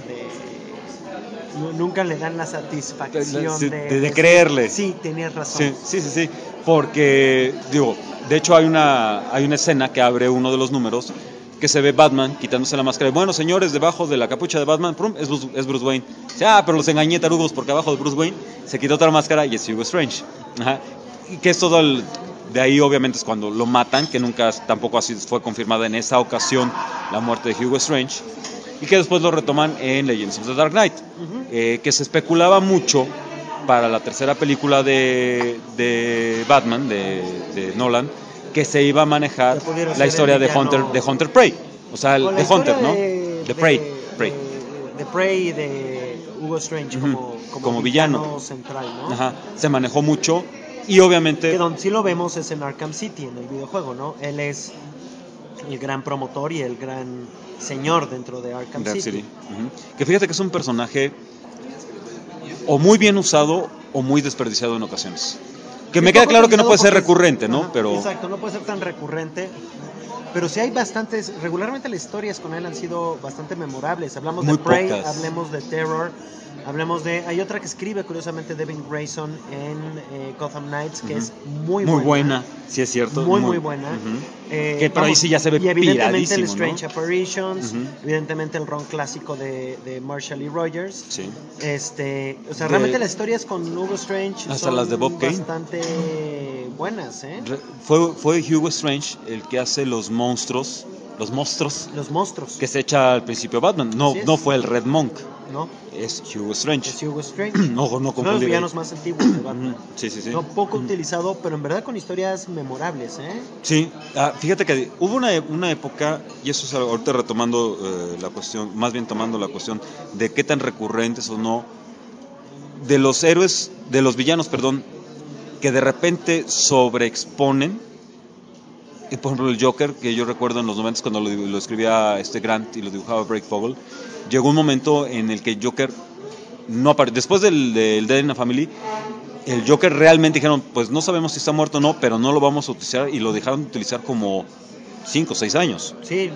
D: Nunca le dan la satisfacción
C: de creerle.
D: Sí, tenías razón.
C: Sí. Porque, digo, de hecho hay una escena que abre uno de los números que se ve Batman quitándose la máscara. Bueno, señores, debajo de la capucha de Batman, es Bruce Wayne. Pero los engañé, tarugos, porque abajo de Bruce Wayne se quitó otra máscara y es Hugo Strange. Y que es todo de ahí obviamente es cuando lo matan, que nunca tampoco así fue confirmada en esa ocasión la muerte de Hugo Strange, y que después lo retoman en Legends of the Dark Knight, que se especulaba mucho para la tercera película de Batman, de Nolan, que se iba a manejar la historia de Hunter Prey, o sea, de Hunter, ¿no? De Prey.
D: De Prey y de Hugo Strange como
C: villano
D: central, ¿no?
C: Se manejó mucho. Y obviamente...
D: Que donde sí lo vemos es en Arkham City, en el videojuego, ¿no? Él es el gran promotor y el gran señor dentro de Arkham City.
C: Que fíjate que es un personaje o muy bien usado o muy desperdiciado en ocasiones. Que me queda claro que no puede ser recurrente, ¿no? Pero...
D: Exacto, no puede ser tan recurrente. Pero sí hay bastantes... Regularmente las historias con él han sido bastante memorables. Hablamos
C: muy
D: de Prey,
C: pocas.
D: hablemos de Terror... Hablemos de... Hay otra que escribe, curiosamente, Devin Grayson en Gotham Knights, que es muy
C: buena. Sí, es cierto.
D: Muy buena.
C: Que por ahí sí ya se ve piradísimo,
D: y evidentemente el Strange
C: ¿no?
D: Apparitions, evidentemente el ron clásico de Marshall E. Rogers.
C: Sí.
D: O sea, realmente las historias con Hugo Strange
C: hasta
D: son
C: las de Bob Kane
D: bastante buenas, ¿eh?
C: Fue Hugo Strange el que hace los monstruos que se echa al principio Batman. No fue el Red Monk.
D: No.
C: Es Hugo Strange.
D: No
C: confundir.
D: Uno de los villanos más antiguos de Batman.
C: Sí.
D: No poco utilizado, pero en verdad con historias memorables, ¿eh?
C: Sí. Fíjate que hubo una época, y eso es ahorita retomando la cuestión, más bien tomando la cuestión de qué tan recurrentes o no, de los villanos, que de repente sobreexponen. Por ejemplo, el Joker, que yo recuerdo en los 90 cuando lo escribía Grant y lo dibujaba Craig Fogel, llegó un momento en el que el Joker no apareció. Después del Dead in the Family, el Joker realmente dijeron, pues no sabemos si está muerto o no, pero no lo vamos a utilizar, y lo dejaron de utilizar como 5 o 6 años.
D: Sí,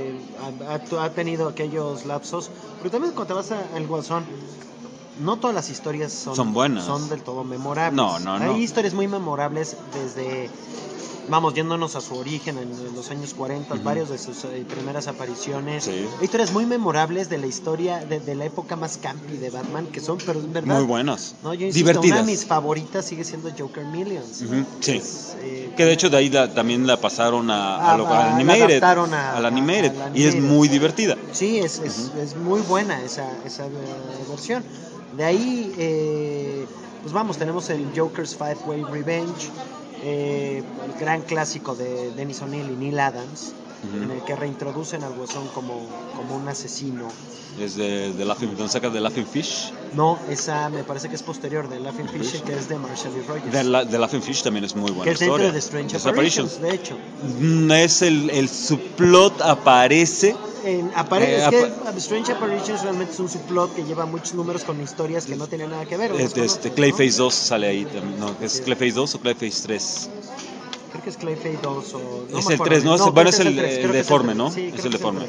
D: ha tenido aquellos lapsos, pero también cuando te vas al Guasón, no todas las historias
C: son buenas,
D: son del todo memorables.
C: No.
D: Hay historias muy memorables desde... Vamos, yéndonos a su origen en los años 40, varios de sus primeras apariciones.
C: Sí.
D: Hay historias muy memorables de la historia, de la época más campi de Batman, que son, pero en verdad...
C: Muy buenas,
D: ¿no? Yo insisto,
C: divertidas.
D: Una de mis favoritas sigue siendo Joker Millions.
C: Sí. Que de hecho de ahí también la pasaron al Animated. Al Animated. Y es muy divertida.
D: Sí, es muy buena esa versión. De ahí, pues vamos, tenemos el Joker's Five-Way Revenge, el gran clásico de Dennis O'Neil y Neil Adams, en el que reintroducen al Guasón como un asesino.
C: ¿Es de Laughing, donde saca de Laughing Fish?
D: No, esa me parece que es posterior de Laughing Fish, que es de Marshall E. Rogers.
C: De Laughing Fish también es muy buena
D: que es
C: historia.
D: Dentro de Strange Apparitions, de hecho.
C: Es el subplot aparece...
D: Es que Strange Apparitions realmente es un subplot que lleva muchos números con historias que no tienen nada que ver.
C: Clayface 2 sale ahí también. ¿No? ¿Es Clayface 2 o Clayface 3?
D: Creo que es Clayface 2 o...
C: es el 3, ¿no? Es el deforme, ¿no?
D: Sí,
C: es el deforme.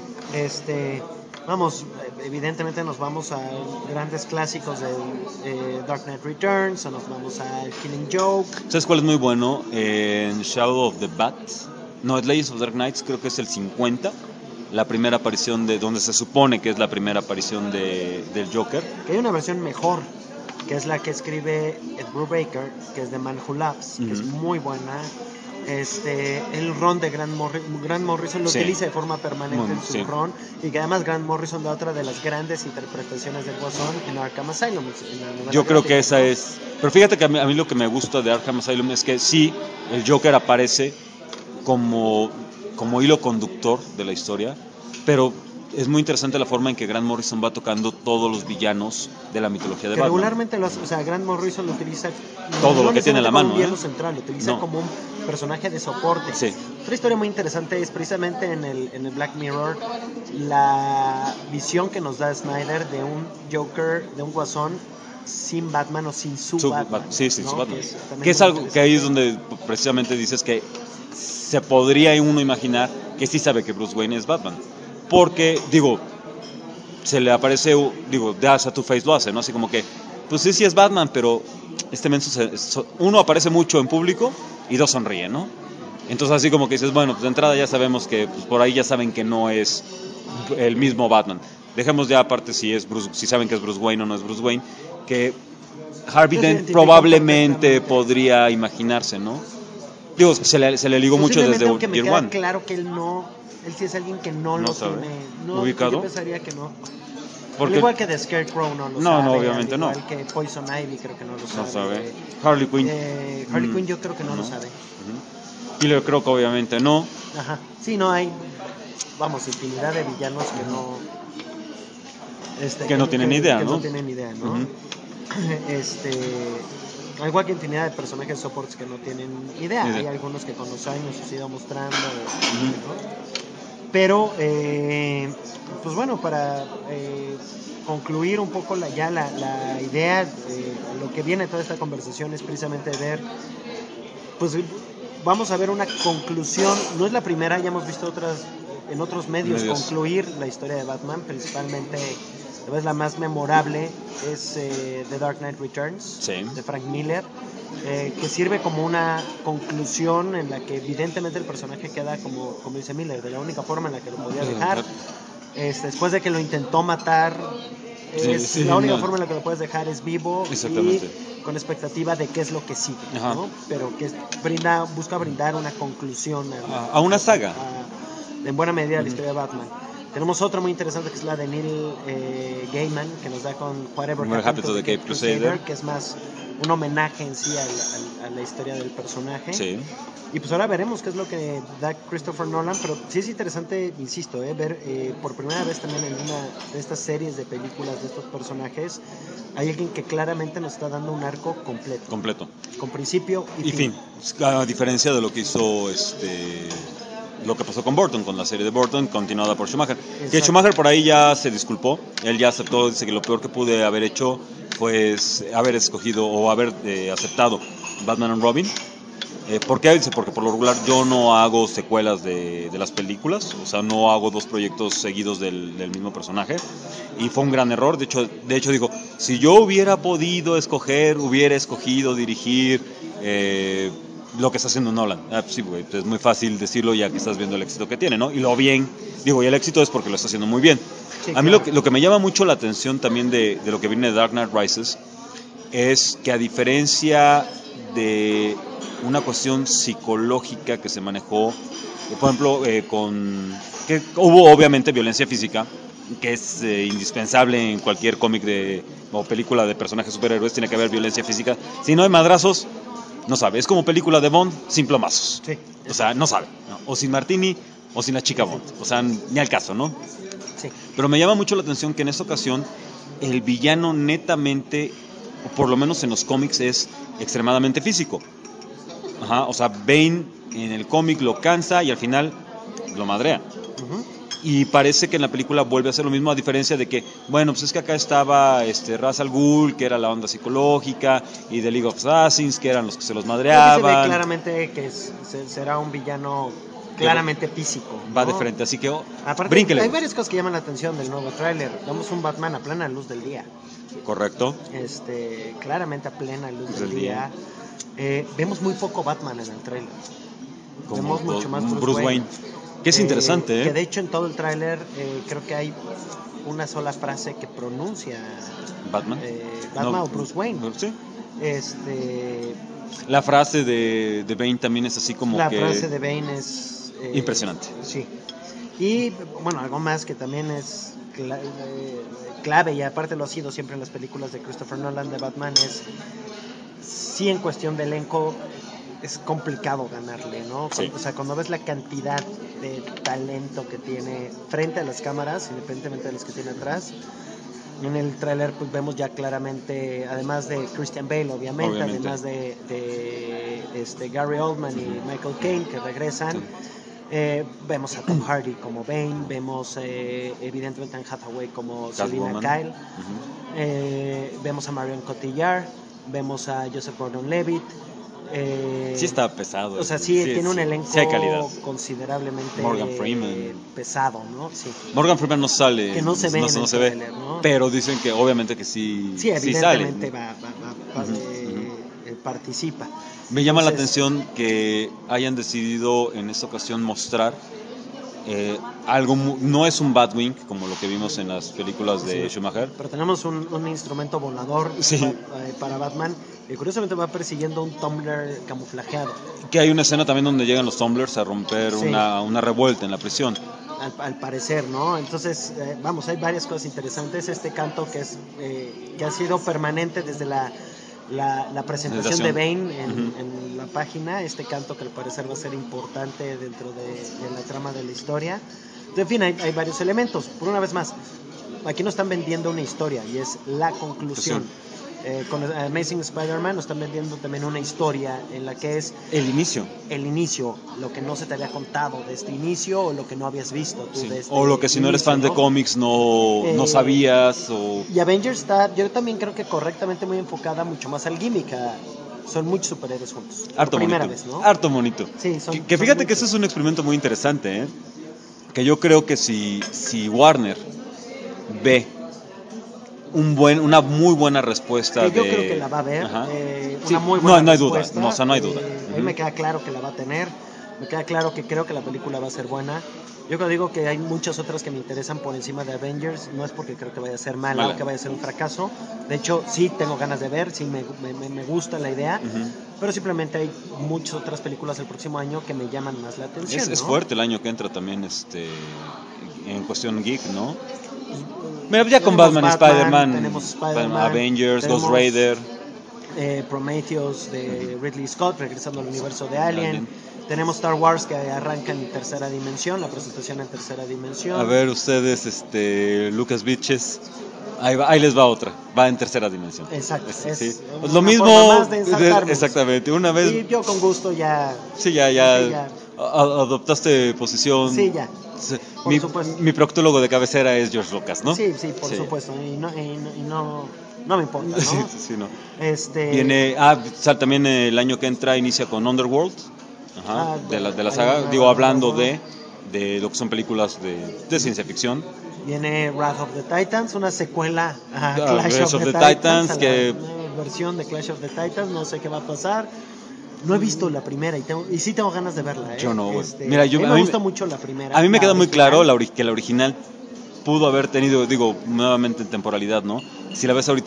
D: Vamos, evidentemente nos vamos a grandes clásicos de Dark Knight Returns, o nos vamos a Killing Joke.
C: ¿Sabes cuál es muy bueno? En Shadow of the Bat. No, es Legends of Dark Knights, creo que es el 50. La primera aparición de donde se supone que es la primera aparición del Joker.
D: Que hay una versión mejor, que es la que escribe Ed Brubaker, que es de Man Who Laughs, que es muy buena. El ron de Grant Morrison lo utiliza de forma permanente en su ron, y que además Grant Morrison da otra de las grandes interpretaciones del Guasón en Arkham Asylum.
C: Yo creo que esa es. Pero fíjate que a mí lo que me gusta de Arkham Asylum es que sí, el Joker aparece como hilo conductor de la historia, pero es muy interesante la forma en que Grant Morrison va tocando todos los villanos de la mitología de
D: que
C: Batman.
D: regularmente Grant Morrison lo utiliza
C: Todo lo que tiene en la mano,
D: como un villano central, lo utiliza como un personaje de soporte.
C: Sí.
D: Otra historia muy interesante es precisamente en el Black Mirror la visión que nos da Snyder de un Joker, de un Guasón sin Batman o sin su Batman.
C: Sí,
D: ¿no?
C: su Batman.
D: Que
C: es algo que ahí es donde precisamente dices que se podría uno imaginar que sí sabe que Bruce Wayne es Batman. Porque, se le aparece, de Asa Two Face lo hace, ¿no? Así como que, pues sí es Batman, pero este menso, uno aparece mucho en público y dos sonríe, ¿no? Entonces así como que dices, bueno, pues de entrada ya sabemos que pues, por ahí ya saben que no es el mismo Batman. Dejemos ya aparte si saben que es Bruce Wayne o no es Bruce Wayne, que Harvey Dent probablemente podría imaginarse, ¿no? Se le ligó mucho desde Year One.
D: Claro que él sí es alguien que no lo
C: sabe.
D: Tiene
C: ubicado.
D: Yo pensaría que no.
C: Porque,
D: al igual que The Scarecrow no lo sabe.
C: No, obviamente no.
D: Al igual que Poison Ivy creo que no lo sabe.
C: No sabe. Harley Quinn.
D: Harley Quinn yo creo que no lo sabe.
C: Killer Croc obviamente no.
D: Ajá. Sí, no hay, infinidad de villanos que no...
C: que no tienen idea, ¿no?
D: Que no tienen idea, ¿no? Al igual que infinidad de personajes soportes que no tienen idea. Hay algunos que con los años se han ido mostrando, ¿no? Pero, pues bueno, para concluir un poco la idea, lo que viene de toda esta conversación es precisamente ver, pues vamos a ver una conclusión. No es la primera, ya hemos visto en otros medios concluir la historia de Batman, principalmente. Tal vez la más memorable es The Dark Knight Returns, de Frank Miller, que sirve como una conclusión en la que evidentemente el personaje queda, como dice Miller, de la única forma en la que lo podía dejar. Después de que lo intentó matar, la única forma en la que lo puedes dejar es vivo y con expectativa de qué es lo que sigue, ¿no? Pero que busca brindar una conclusión
C: a una saga.
D: En buena medida la historia de Batman. Tenemos otra muy interesante que es la de Neil Gaiman, que nos da con Whatever Happened to the Cape Crusader, que es más un homenaje en sí a la historia del personaje.
C: Sí.
D: Y pues ahora veremos qué es lo que da Christopher Nolan, pero sí es interesante, insisto, ver por primera vez también en una de estas series de películas de estos personajes, hay alguien que claramente nos está dando un arco completo. Con principio y fin.
C: A diferencia de lo que hizo lo que pasó con Burton, con la serie de Burton, continuada por Schumacher. Exacto. Que Schumacher por ahí ya se disculpó, él ya aceptó, dice que lo peor que pude haber hecho fue haber escogido o haber aceptado Batman and Robin. ¿Por qué? Dice, porque por lo regular yo no hago secuelas de las películas, o sea, no hago dos proyectos seguidos del mismo personaje, y fue un gran error. De hecho digo, si yo hubiera podido hubiera escogido dirigir lo que está haciendo Nolan. Sí, güey, es muy fácil decirlo ya que estás viendo el éxito que tiene, ¿no? Y y el éxito es porque lo está haciendo muy bien. Sí, a mí claro. Lo que me llama mucho la atención también de lo que viene de Dark Knight Rises es que, a diferencia de una cuestión psicológica que se manejó, por ejemplo, que hubo obviamente violencia física, que es indispensable en cualquier cómic o película de personajes superhéroes, tiene que haber violencia física. Si no hay madrazos, no sabe. Es como película de Bond sin plomazos.
D: Sí.
C: O sea, no sabe, ¿no? O sin Martini o sin la chica Bond. O sea, ni al caso, ¿no?
D: Sí.
C: Pero me llama mucho la atención que en esta ocasión el villano netamente, o por lo menos en los cómics, es extremadamente físico. O sea, Bane en el cómic lo cansa y al final lo madrea. Y parece que en la película vuelve a hacer lo mismo, a diferencia de que, bueno, pues es que acá estaba Ra's al Ghul, que era la onda psicológica, y The League of Assassins, que eran los que se los madreaban.
D: Se ve claramente que será un villano claramente físico, ¿no?
C: Va de frente, así que
D: aparte,
C: brínquele.
D: Hay varias cosas que llaman la atención del nuevo tráiler. Vemos un Batman a plena luz del día.
C: Correcto.
D: Claramente a plena luz del día. Vemos muy poco Batman en el tráiler. Vemos mucho más
C: Bruce Wayne. Que es interesante,
D: Que de hecho en todo el tráiler creo que hay una sola frase que pronuncia
C: Batman,
D: o Bruce Wayne.
C: ¿Sí?
D: La
C: frase de Bane también es así como
D: la frase de Bane es
C: impresionante.
D: Sí. Y bueno, algo más que también es clave, y aparte lo ha sido siempre en las películas de Christopher Nolan de Batman, es sí, en cuestión de elenco, es complicado ganarle, ¿no?
C: Sí.
D: O sea, cuando ves la cantidad de talento que tiene frente a las cámaras, independientemente de los que tiene atrás. En el tráiler pues vemos ya claramente, además de Christian Bale, obviamente. Además de Gary Oldman y Michael Caine que regresan.
C: Sí.
D: Vemos a Tom Hardy como Bane, vemos evidentemente a Anne Hathaway como Selina
C: Catwoman.
D: Kyle, vemos a Marion Cotillard, vemos a Joseph Gordon-Levitt.
C: Sí está pesado.
D: O sea, sí tiene un elenco
C: sí hay calidad.
D: considerablemente
C: Morgan Freeman.
D: pesado, ¿no? Sí.
C: Morgan Freeman no sale,
D: Que no se ve en el
C: se ve,
D: tráiler, ¿no?
C: pero dicen que obviamente que sí,
D: Sí,
C: sí sale.
D: evidentemente participa.
C: Me llama la
D: Entonces,
C: atención que hayan decidido en esta ocasión mostrar algo, no es un Batwing como lo que vimos en las películas de Schumacher.
D: Pero tenemos un instrumento volador
C: Sí.
D: para Batman, que curiosamente va persiguiendo un tumbler camuflajeado.
C: Que hay una escena también donde llegan los Tumblers a romper
D: Sí.
C: una revuelta en la prisión.
D: Al parecer, ¿no? Entonces, vamos, hay varias cosas interesantes. Este canto que ha sido permanente desde la presentación de Bane en la página, este canto que al parecer va a ser importante dentro de la trama de la historia. En fin, hay varios elementos. Por una vez más, aquí nos están vendiendo una historia y es la conclusión. Con Amazing Spider-Man nos están vendiendo también una historia en la que es
C: El inicio.
D: el inicio, lo que no se te había contado de este inicio o lo que no habías visto tú
C: Sí.
D: de este
C: O lo que si no eres
D: inicio,
C: fan de
D: ¿no?
C: cómics no sabías.
D: Y Avengers está, yo también creo que correctamente muy enfocada mucho más al gimmick. Son muchos superhéroes juntos.
C: Harto
D: Por primera
C: bonito.
D: vez, ¿no?
C: Harto bonito.
D: Sí,
C: que fíjate que eso es un experimento muy interesante, ¿eh? Que yo creo que si Warner ve una muy buena respuesta
D: que yo creo que la va a ver.
C: Sí,
D: Una muy buena
C: no hay duda.
D: respuesta.
C: No, o sea, no hay duda.
D: A mí me queda claro que la va a tener. Me queda claro que creo que la película va a ser buena. Yo creo digo que hay muchas otras que me interesan por encima de Avengers. No es porque creo que vaya a ser mala o que vaya a ser un fracaso. De hecho, sí tengo ganas de ver, sí me gusta la idea. Pero simplemente hay muchas otras películas el próximo año que me llaman más la atención.
C: Es fuerte el año que entra también en cuestión geek, ¿no? Mira, ya con Batman,
D: tenemos Spider-Man,
C: Avengers,
D: tenemos,
C: Ghost Rider,
D: Prometheus de Ridley Scott, regresando al universo de Alien. Tenemos Star Wars que arranca en tercera dimensión, la presentación en tercera dimensión.
C: A ver ustedes, Lucas Bitches, ahí les va otra, va en tercera dimensión.
D: Exacto,
C: Sí.
D: es
C: Lo
D: una
C: mismo,
D: forma más de ensartarnos.
C: exactamente, una vez.
D: Y yo con gusto ya.
C: Sí, ya. Adoptaste posición.
D: Sí, ya.
C: Mi,
D: supuesto.
C: mi proctólogo de cabecera es George Lucas, ¿no?
D: Sí, por supuesto. Y no me importa, ¿no?
C: Sí, no.
D: Viene.
C: También el año que entra inicia con Underworld. De la saga. Digo, hablando de lo que son películas de ciencia ficción.
D: Viene Wrath of the Titans, una secuela a
C: Clash
D: of the
C: Titans,
D: a
C: que
D: la nueva versión de Clash of the Titans. No sé qué va a pasar. No he visto la primera y sí tengo ganas de verla.
C: Yo no.
D: Mira, a mí me gusta mucho la primera.
C: A mí me queda muy claro que la original pudo haber tenido, digo, nuevamente en temporalidad, ¿no? Si la ves ahorita,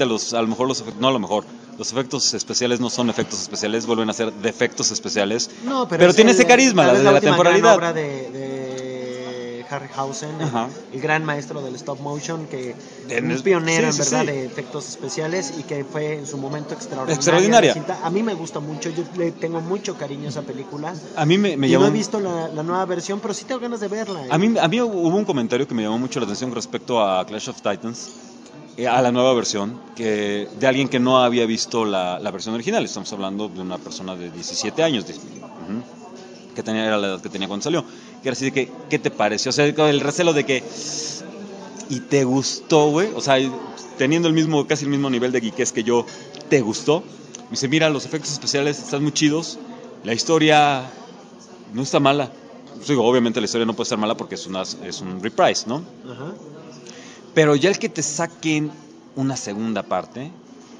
C: los efectos especiales no son efectos especiales, vuelven a ser defectos especiales.
D: No,
C: pero tiene ese carisma, la de la temporalidad.
D: Obra de Harryhausen, el gran maestro del stop motion, que es un pionero en verdad de efectos especiales y que fue en su momento extraordinaria. A mí me gusta mucho, yo le tengo mucho cariño a esa película.
C: A mí me
D: llamó. No he visto la nueva versión, pero sí tengo ganas de verla.
C: A mí hubo un comentario que me llamó mucho la atención respecto a Clash of Titans, a la nueva versión, de alguien que no había visto la versión original. Estamos hablando de una persona de 17 años, que era la edad que tenía cuando salió. Que era así de que, ¿qué te pareció? O sea, el recelo de que, ¿y te gustó, güey? O sea, teniendo casi el mismo nivel de geekés que yo, ¿te gustó? Me dice, mira, los efectos especiales están muy chidos, la historia no está mala. Digo, obviamente la historia no puede estar mala porque es un reprise, ¿no?
D: Ajá.
C: Pero ya el que te saquen una segunda parte,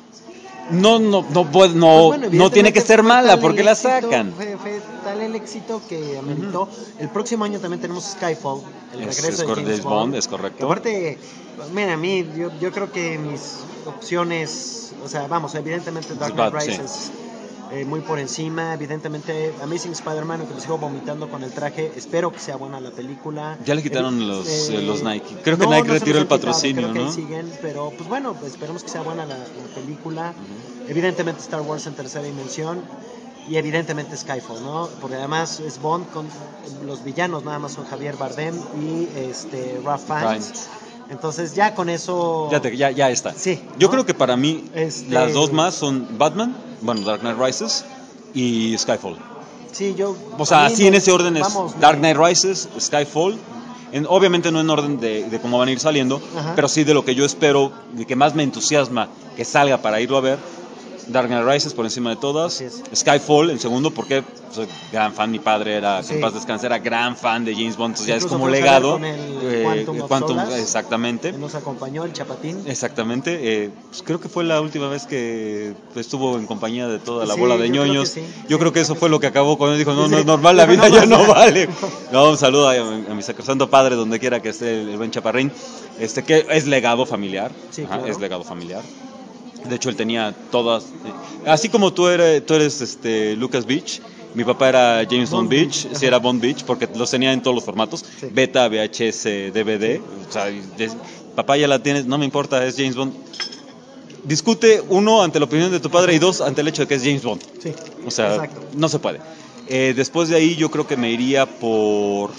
C: no tiene que ser mala, porque la sacan.
D: Fue tal el éxito que ameritó. El próximo año también tenemos Skyfall, el regreso de James Bond.
C: Es correcto.
D: Aparte, mira, a mí, yo creo que mis opciones, o sea, vamos, evidentemente Dark Knight Rises muy por encima, evidentemente Amazing Spider-Man, aunque me sigo vomitando con el traje, espero que sea buena la película.
C: Ya le quitaron los Nike. Creo que Nike retiró el patrocinio,
D: creo
C: ¿no?
D: Que siguen, pero pues bueno, esperemos que sea buena la película. Evidentemente Star Wars en tercera dimensión. y evidentemente Skyfall, ¿no? Porque además es Bond con los villanos, nada más son Javier Bardem y Ralph Fiennes. Entonces ya con eso...
C: Ya está.
D: Sí,
C: Yo
D: ¿no?
C: creo que para mí las dos más son Batman, bueno, Dark Knight Rises y Skyfall.
D: Sí, yo...
C: O sea,
D: a mí
C: así en ese orden es
D: vamos,
C: Dark Knight Rises, Skyfall. Obviamente no en orden de cómo van a ir saliendo,
D: Ajá.
C: pero sí de lo que yo espero, de que más me entusiasma que salga para irlo a ver. Dark Knight Rises por encima de todas.
D: Así es.
C: Skyfall en segundo, porque soy gran fan, mi padre era, que
D: Sí.
C: en paz descanse, era gran fan de James Bond, entonces ya es
D: Incluso
C: como
D: fuimos a ver
C: legado.
D: con el Quantum of Solace,
C: exactamente.
D: que nos acompañó el Chapatín.
C: Exactamente, pues creo que fue la última vez que estuvo en compañía de toda la
D: Sí,
C: bola de
D: yo creo que
C: ñoños.
D: sí.
C: Yo
D: Sí,
C: creo que eso fue lo que acabó cuando dijo, no,
D: Sí.
C: no es normal, la
D: No,
C: vida
D: no
C: ya
D: más.
C: no vale. No, un saludo a mi sacrosanto padre, donde quiera que esté el buen Chaparrín, que es legado familiar,
D: Sí, claro.
C: es legado familiar. De hecho, él tenía todas, así como tú eres Lucas Beach. Mi papá era James Bond Beach, sí era Bond Beach, porque los tenía en todos los formatos,
D: Sí.
C: beta, VHS, DVD. O sea, papá ya la tienes, no me importa, es James Bond. Discute, uno, ante la opinión de tu padre, y dos, ante el hecho de que es James Bond.
D: Sí,
C: O sea,
D: exacto.
C: no se puede. Después de ahí yo creo que me iría por...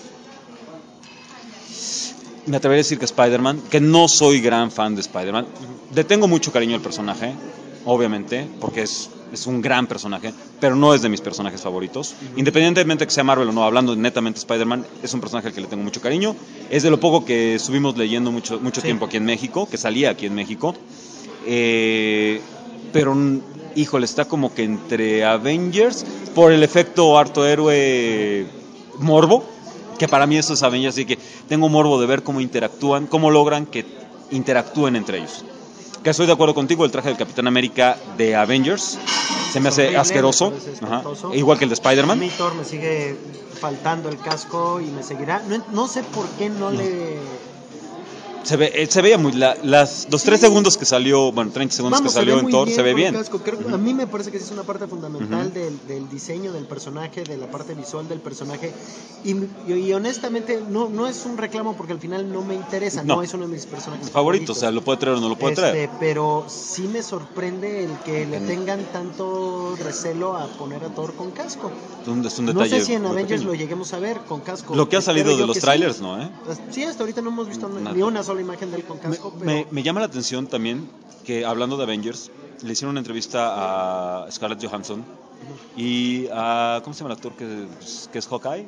C: Me atrevería a decir que Spider-Man, que no soy gran fan de Spider-Man. Le tengo mucho cariño al personaje, obviamente, porque es un gran personaje, pero no es de mis personajes favoritos. Independientemente que sea Marvel o no, hablando netamente de Spider-Man, es un personaje al que le tengo mucho cariño. Es de lo poco que estuvimos leyendo mucho
D: Sí.
C: tiempo aquí en México, que salía aquí en México. Pero, híjole, está como que entre Avengers, por el efecto harto héroe morbo, que para mí eso es Avengers, así que tengo morbo de ver cómo interactúan, cómo logran que interactúen entre ellos. Que estoy de acuerdo contigo, el traje del Capitán América de Avengers se me hace
D: Horrible,
C: asqueroso,
D: me parece espantoso.
C: igual que el de
D: A
C: Spider-Man.
D: mí Thor me sigue faltando el casco y me seguirá. No sé por qué no le...
C: Se veía muy... los 3 segundos que salió, bueno, 30 segundos
D: Vamos,
C: que salió
D: ve
C: en
D: muy
C: Thor, se ve
D: con el
C: bien.
D: casco. A mí me parece que sí es una parte fundamental del diseño del personaje, de la parte visual del personaje. Y honestamente no es un reclamo porque al final no me interesa, no es uno de mis personajes
C: Favoritos, o sea, lo puede traer o no lo puede traer.
D: Pero sí me sorprende el que le tengan tanto recelo a poner a Thor con casco.
C: Es un
D: No
C: detalle
D: sé si en
C: muy
D: Avengers
C: pequeño.
D: lo lleguemos a ver con casco.
C: Lo que ha
D: Espero
C: salido
D: yo
C: de los
D: que
C: trailers,
D: sí.
C: ¿no?
D: Sí, hasta ahorita no hemos visto ni una sola imagen de él con casco. Pero...
C: Me llama la atención también que, hablando de Avengers, le hicieron una entrevista a Scarlett Johansson y a... ¿Cómo se llama el actor que es Hawkeye?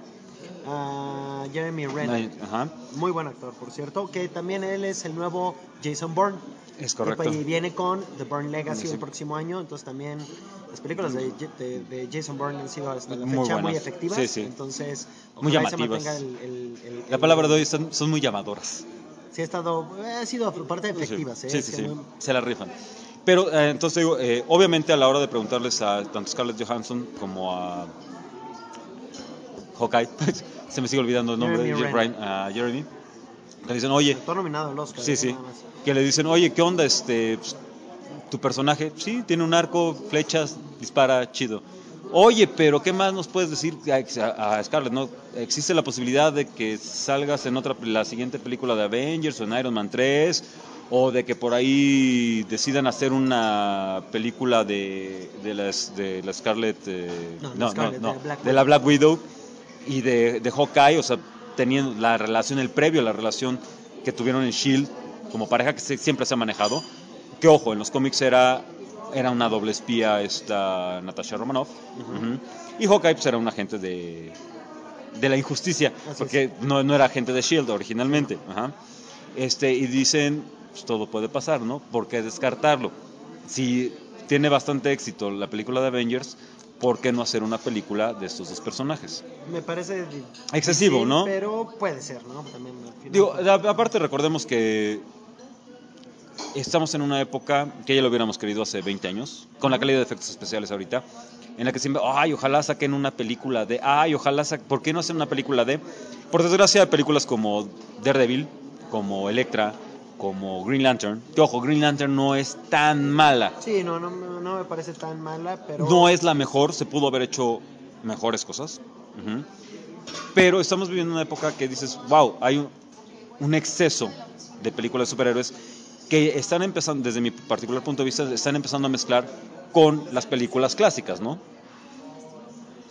D: Jeremy Renner.
C: Ajá,
D: Muy buen actor, por cierto, que también él es el nuevo Jason Bourne.
C: es correcto.
D: Y viene con The Bourne Legacy
C: Sí.
D: el próximo año, entonces también las películas de Jason Bourne han sido hasta la
C: Muy
D: fecha muy
C: buenas.
D: efectivas.
C: Sí, sí.
D: Entonces,
C: Muy
D: ojalá se
C: llamativas.
D: mantenga
C: La palabra de hoy son muy llamadoras.
D: Sí, ha sido aparte efectivas.
C: Sí, sí,
D: muy-
C: se la rifan. Pero entonces digo, obviamente a la hora de preguntarles a tanto Scarlett Johansson como a Hawkeye, se me sigue olvidando el nombre,
D: Jeremy
C: a Jeremy, le dicen, oye,
D: Está nominado al Oscar.
C: sí, sí,
D: nada más.
C: que le dicen, oye, ¿qué onda pues, tu personaje? Sí, tiene un arco, flechas, dispara, chido. Oye, pero ¿qué más nos puedes decir a Scarlett? ¿No? ¿Existe la posibilidad de que salgas en la siguiente película de Avengers o en Iron Man 3? ¿O de que por ahí decidan hacer una película de la Scarlett... de la Black Widow y de Hawkeye? O sea, teniendo la relación, el previo a la relación que tuvieron en S.H.I.E.L.D. como pareja que siempre se ha manejado. Que ojo, en los cómics era una doble espía esta Natasha Romanoff. Y Hawkeye pues, era un agente de la injusticia,
D: Así
C: porque no era agente de S.H.I.E.L.D. originalmente. Ajá. Y dicen, pues, todo puede pasar, ¿no? ¿Por qué descartarlo? Si tiene bastante éxito la película de Avengers, ¿por qué no hacer una película de estos dos personajes?
D: Me parece
C: Excesivo,
D: difícil,
C: ¿no?
D: Pero puede ser, ¿no? También, al final.
C: Digo, aparte recordemos que estamos en una época que ya lo hubiéramos querido hace 20 años, con la calidad de efectos especiales ahorita, en la que siempre, ojalá saquen una película de, ¿por qué no hacen una película de? Por desgracia, películas como Daredevil, como Elektra, como Green Lantern, que ojo, Green Lantern no es tan mala.
D: Sí, no me parece tan mala, pero...
C: No es la mejor, se pudo haber hecho mejores cosas. Pero estamos viviendo una época que dices, wow, hay un exceso de películas de superhéroes que están empezando, desde mi particular punto de vista, están empezando a mezclar con las películas clásicas, ¿no?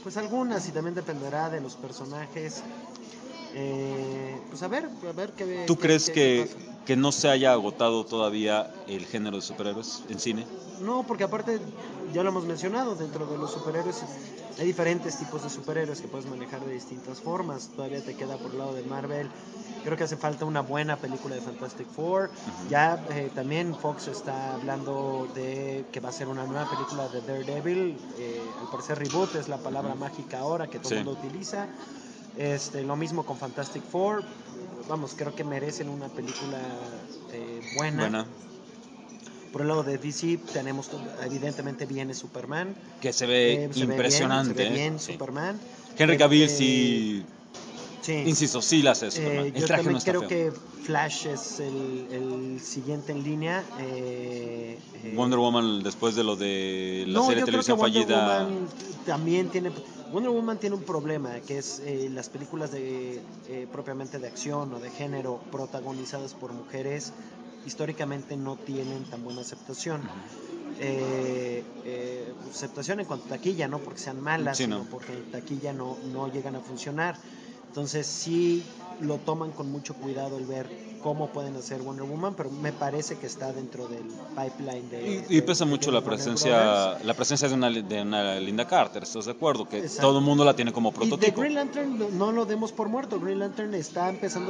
D: Pues algunas, y también dependerá de los personajes. Pues a ver qué.
C: ¿Tú crees
D: qué pasa.
C: que no se haya agotado todavía el género de superhéroes en cine?
D: No, porque aparte, ya lo hemos mencionado, dentro de los superhéroes hay diferentes tipos de superhéroes que puedes manejar de distintas formas. Todavía te queda por el lado de Marvel. Creo que hace falta una buena película de Fantastic Four. Ya también Fox está hablando de que va a ser una nueva película de Daredevil. Al parecer reboot es la palabra mágica ahora que todo el mundo utiliza. Lo mismo con Fantastic Four. Vamos, creo que merecen una película buena. Por el lado de DC tenemos, evidentemente viene Superman.
C: Que se ve impresionante.
D: Se ve bien
C: sí.
D: Superman.
C: Henry Cavill sí, insisto, sí la hace Superman. El
D: yo
C: traje
D: también
C: no está
D: creo
C: feo.
D: que Flash es el siguiente en línea.
C: Wonder Woman, después de lo de la
D: No,
C: serie de
D: yo creo que
C: televisión fallida.
D: Wonder Woman tiene un problema, que es las películas propiamente de acción o de género protagonizadas por mujeres históricamente no tienen tan buena aceptación. Aceptación en cuanto a taquilla, no porque sean malas, sino porque en taquilla no llegan a funcionar. Entonces sí lo toman con mucho cuidado el ver cómo pueden hacer Wonder Woman, pero me parece que está dentro del pipeline
C: y pesa mucho la
D: Warner
C: presencia
D: Brothers.
C: de una Linda Carter, ¿estás de acuerdo? Que todo el mundo la tiene como prototipo.
D: Y de Green Lantern no lo demos por muerto. Green Lantern está empezando a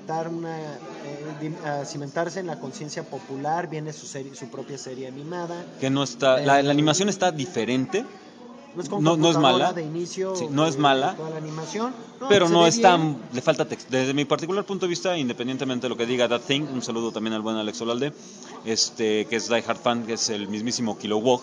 D: cimentarse en la conciencia popular. Viene su propia serie animada.
C: Que no está, la animación está diferente. No es mala,
D: de inicio,
C: sí, no es mala,
D: toda la animación,
C: pero no es tan, le falta texto. Desde mi particular punto de vista, independientemente de lo que diga That Thing, un saludo también al buen Alex Olalde, que es Die Hard fan, que es el mismísimo Kilo Wog,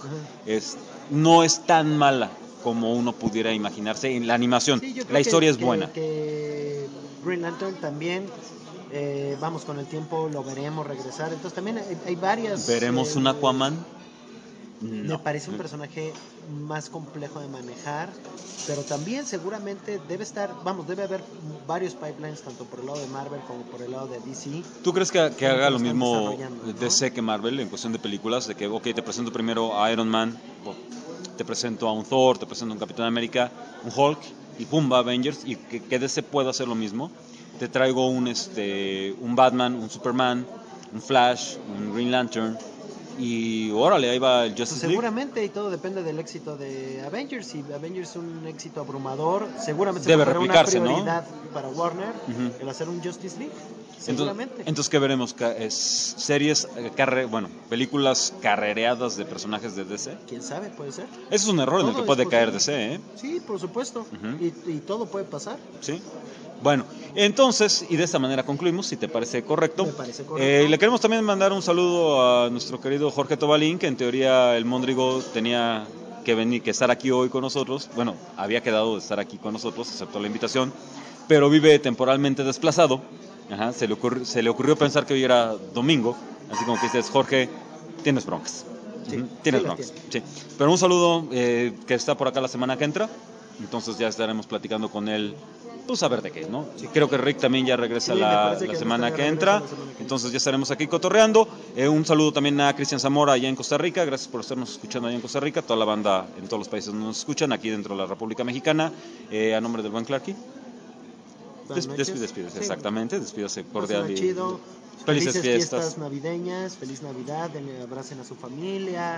C: no es tan mala como uno pudiera imaginarse en la animación. Sí, la historia es buena.
D: Que Green Lantern también, vamos, con el tiempo lo veremos regresar. Entonces también hay varias.
C: ¿Veremos un Aquaman?
D: Me parece un personaje más complejo de manejar, pero también seguramente debe haber varios pipelines tanto por el lado de Marvel como por el lado de DC.
C: ¿Tú crees que haga lo mismo
D: ¿no?
C: DC que Marvel en cuestión de películas? De que, te presento primero a Iron Man, te presento a un Thor, te presento a un Capitán América, un Hulk, y pum, va Avengers, y que DC pueda hacer lo mismo. Te traigo un Batman, un Superman, un Flash, un Green Lantern, y órale, ahí va el Justice League.
D: Seguramente, y todo depende del éxito de Avengers. Si Avengers es un éxito abrumador, seguramente
C: debe replicarse,
D: una prioridad, ¿no? Para Warner, el hacer un Justice League. Seguramente.
C: Entonces ¿qué veremos? Series, películas carrereadas de personajes de DC.
D: ¿Quién sabe? Puede ser.
C: Eso es un error en el que puede caer DC, ¿eh?
D: Sí, por supuesto. Y todo puede pasar.
C: Sí. Bueno, entonces, y de esta manera concluimos, si te parece correcto.
D: Me parece correcto.
C: Le queremos también mandar un saludo a nuestro querido Jorge Tobalín, que en teoría el Mondrigo tenía que estar aquí hoy con nosotros. Bueno, había quedado de estar aquí con nosotros, aceptó la invitación, pero vive temporalmente desplazado. Se le ocurrió pensar que hoy era domingo, así como que dices, Jorge, tienes broncas.
D: Sí,
C: tienes broncas. Sí. Pero un saludo, que está por acá la semana que entra, entonces ya estaremos platicando con él. Pues a ver de qué, ¿no? Sí. Creo que Rick también ya regresa la semana que entra, entonces ya estaremos aquí cotorreando. Un saludo también a Cristian Zamora allá en Costa Rica, gracias por estarnos escuchando allá en Costa Rica, toda la banda en todos los países nos escuchan, aquí dentro de la República Mexicana, a nombre del buen Clarky. Despídese, sí. Exactamente, despídase cordial y
D: chido.
C: Felices
D: fiestas navideñas, feliz Navidad, abracen a su familia,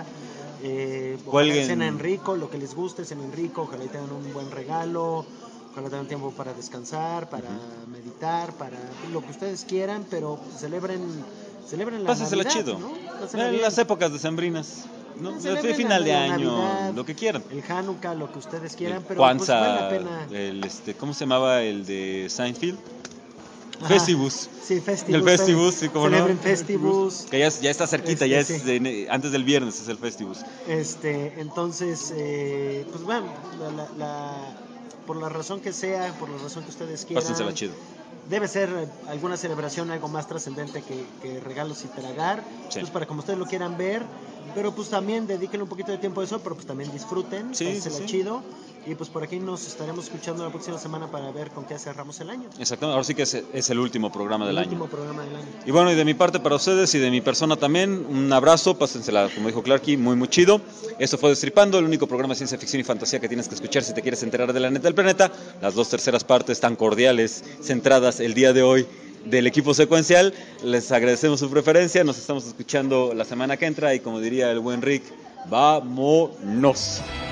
D: cenen rico, lo que les guste, cenen rico, ojalá tengan un buen regalo. Ojalá tengan tiempo para descansar, para meditar, para lo que ustedes quieran, pero celebren la Pásensela Navidad,
C: chido,
D: ¿no?
C: En las épocas decembrinas, ¿no? El final de año, Navidad, lo que quieran.
D: El Hanukkah, lo que ustedes quieran, pero
C: Kwanzaa,
D: pues vale la
C: pena. ¿Cómo se llamaba el de Seinfeld? Festivus.
D: Sí, Festivus.
C: El Festivus, sí, como no.
D: Celebren Festivus.
C: Que ya está cerquita, ya es antes del viernes es el Festivus.
D: Entonces, pues bueno, por la razón que sea, por la razón que ustedes quieran.
C: Pásensela chido.
D: debe ser alguna celebración algo más trascendente que regalos y tragar,
C: Sí.
D: pues para como ustedes lo quieran ver, pero pues también dedíquenle un poquito de tiempo a eso, pero pues también disfruten,
C: Sí,
D: pásensela
C: sí.
D: chido, y pues por aquí nos estaremos escuchando la próxima semana para ver con qué cerramos el año.
C: Exactamente, ahora sí que es el último programa del
D: El
C: año.
D: último programa del año.
C: Y bueno, y de mi parte para ustedes y de mi persona también, un abrazo, pásensela, como dijo Clarky, muy muy chido. Esto fue Destripando, el único programa de ciencia ficción y fantasía que tienes que escuchar si te quieres enterar de la neta del planeta. Las 2/3 partes tan cordiales, centradas el día de hoy del equipo secuencial. Les agradecemos su preferencia, nos estamos escuchando la semana que entra y como diría el buen Rick, ¡vámonos!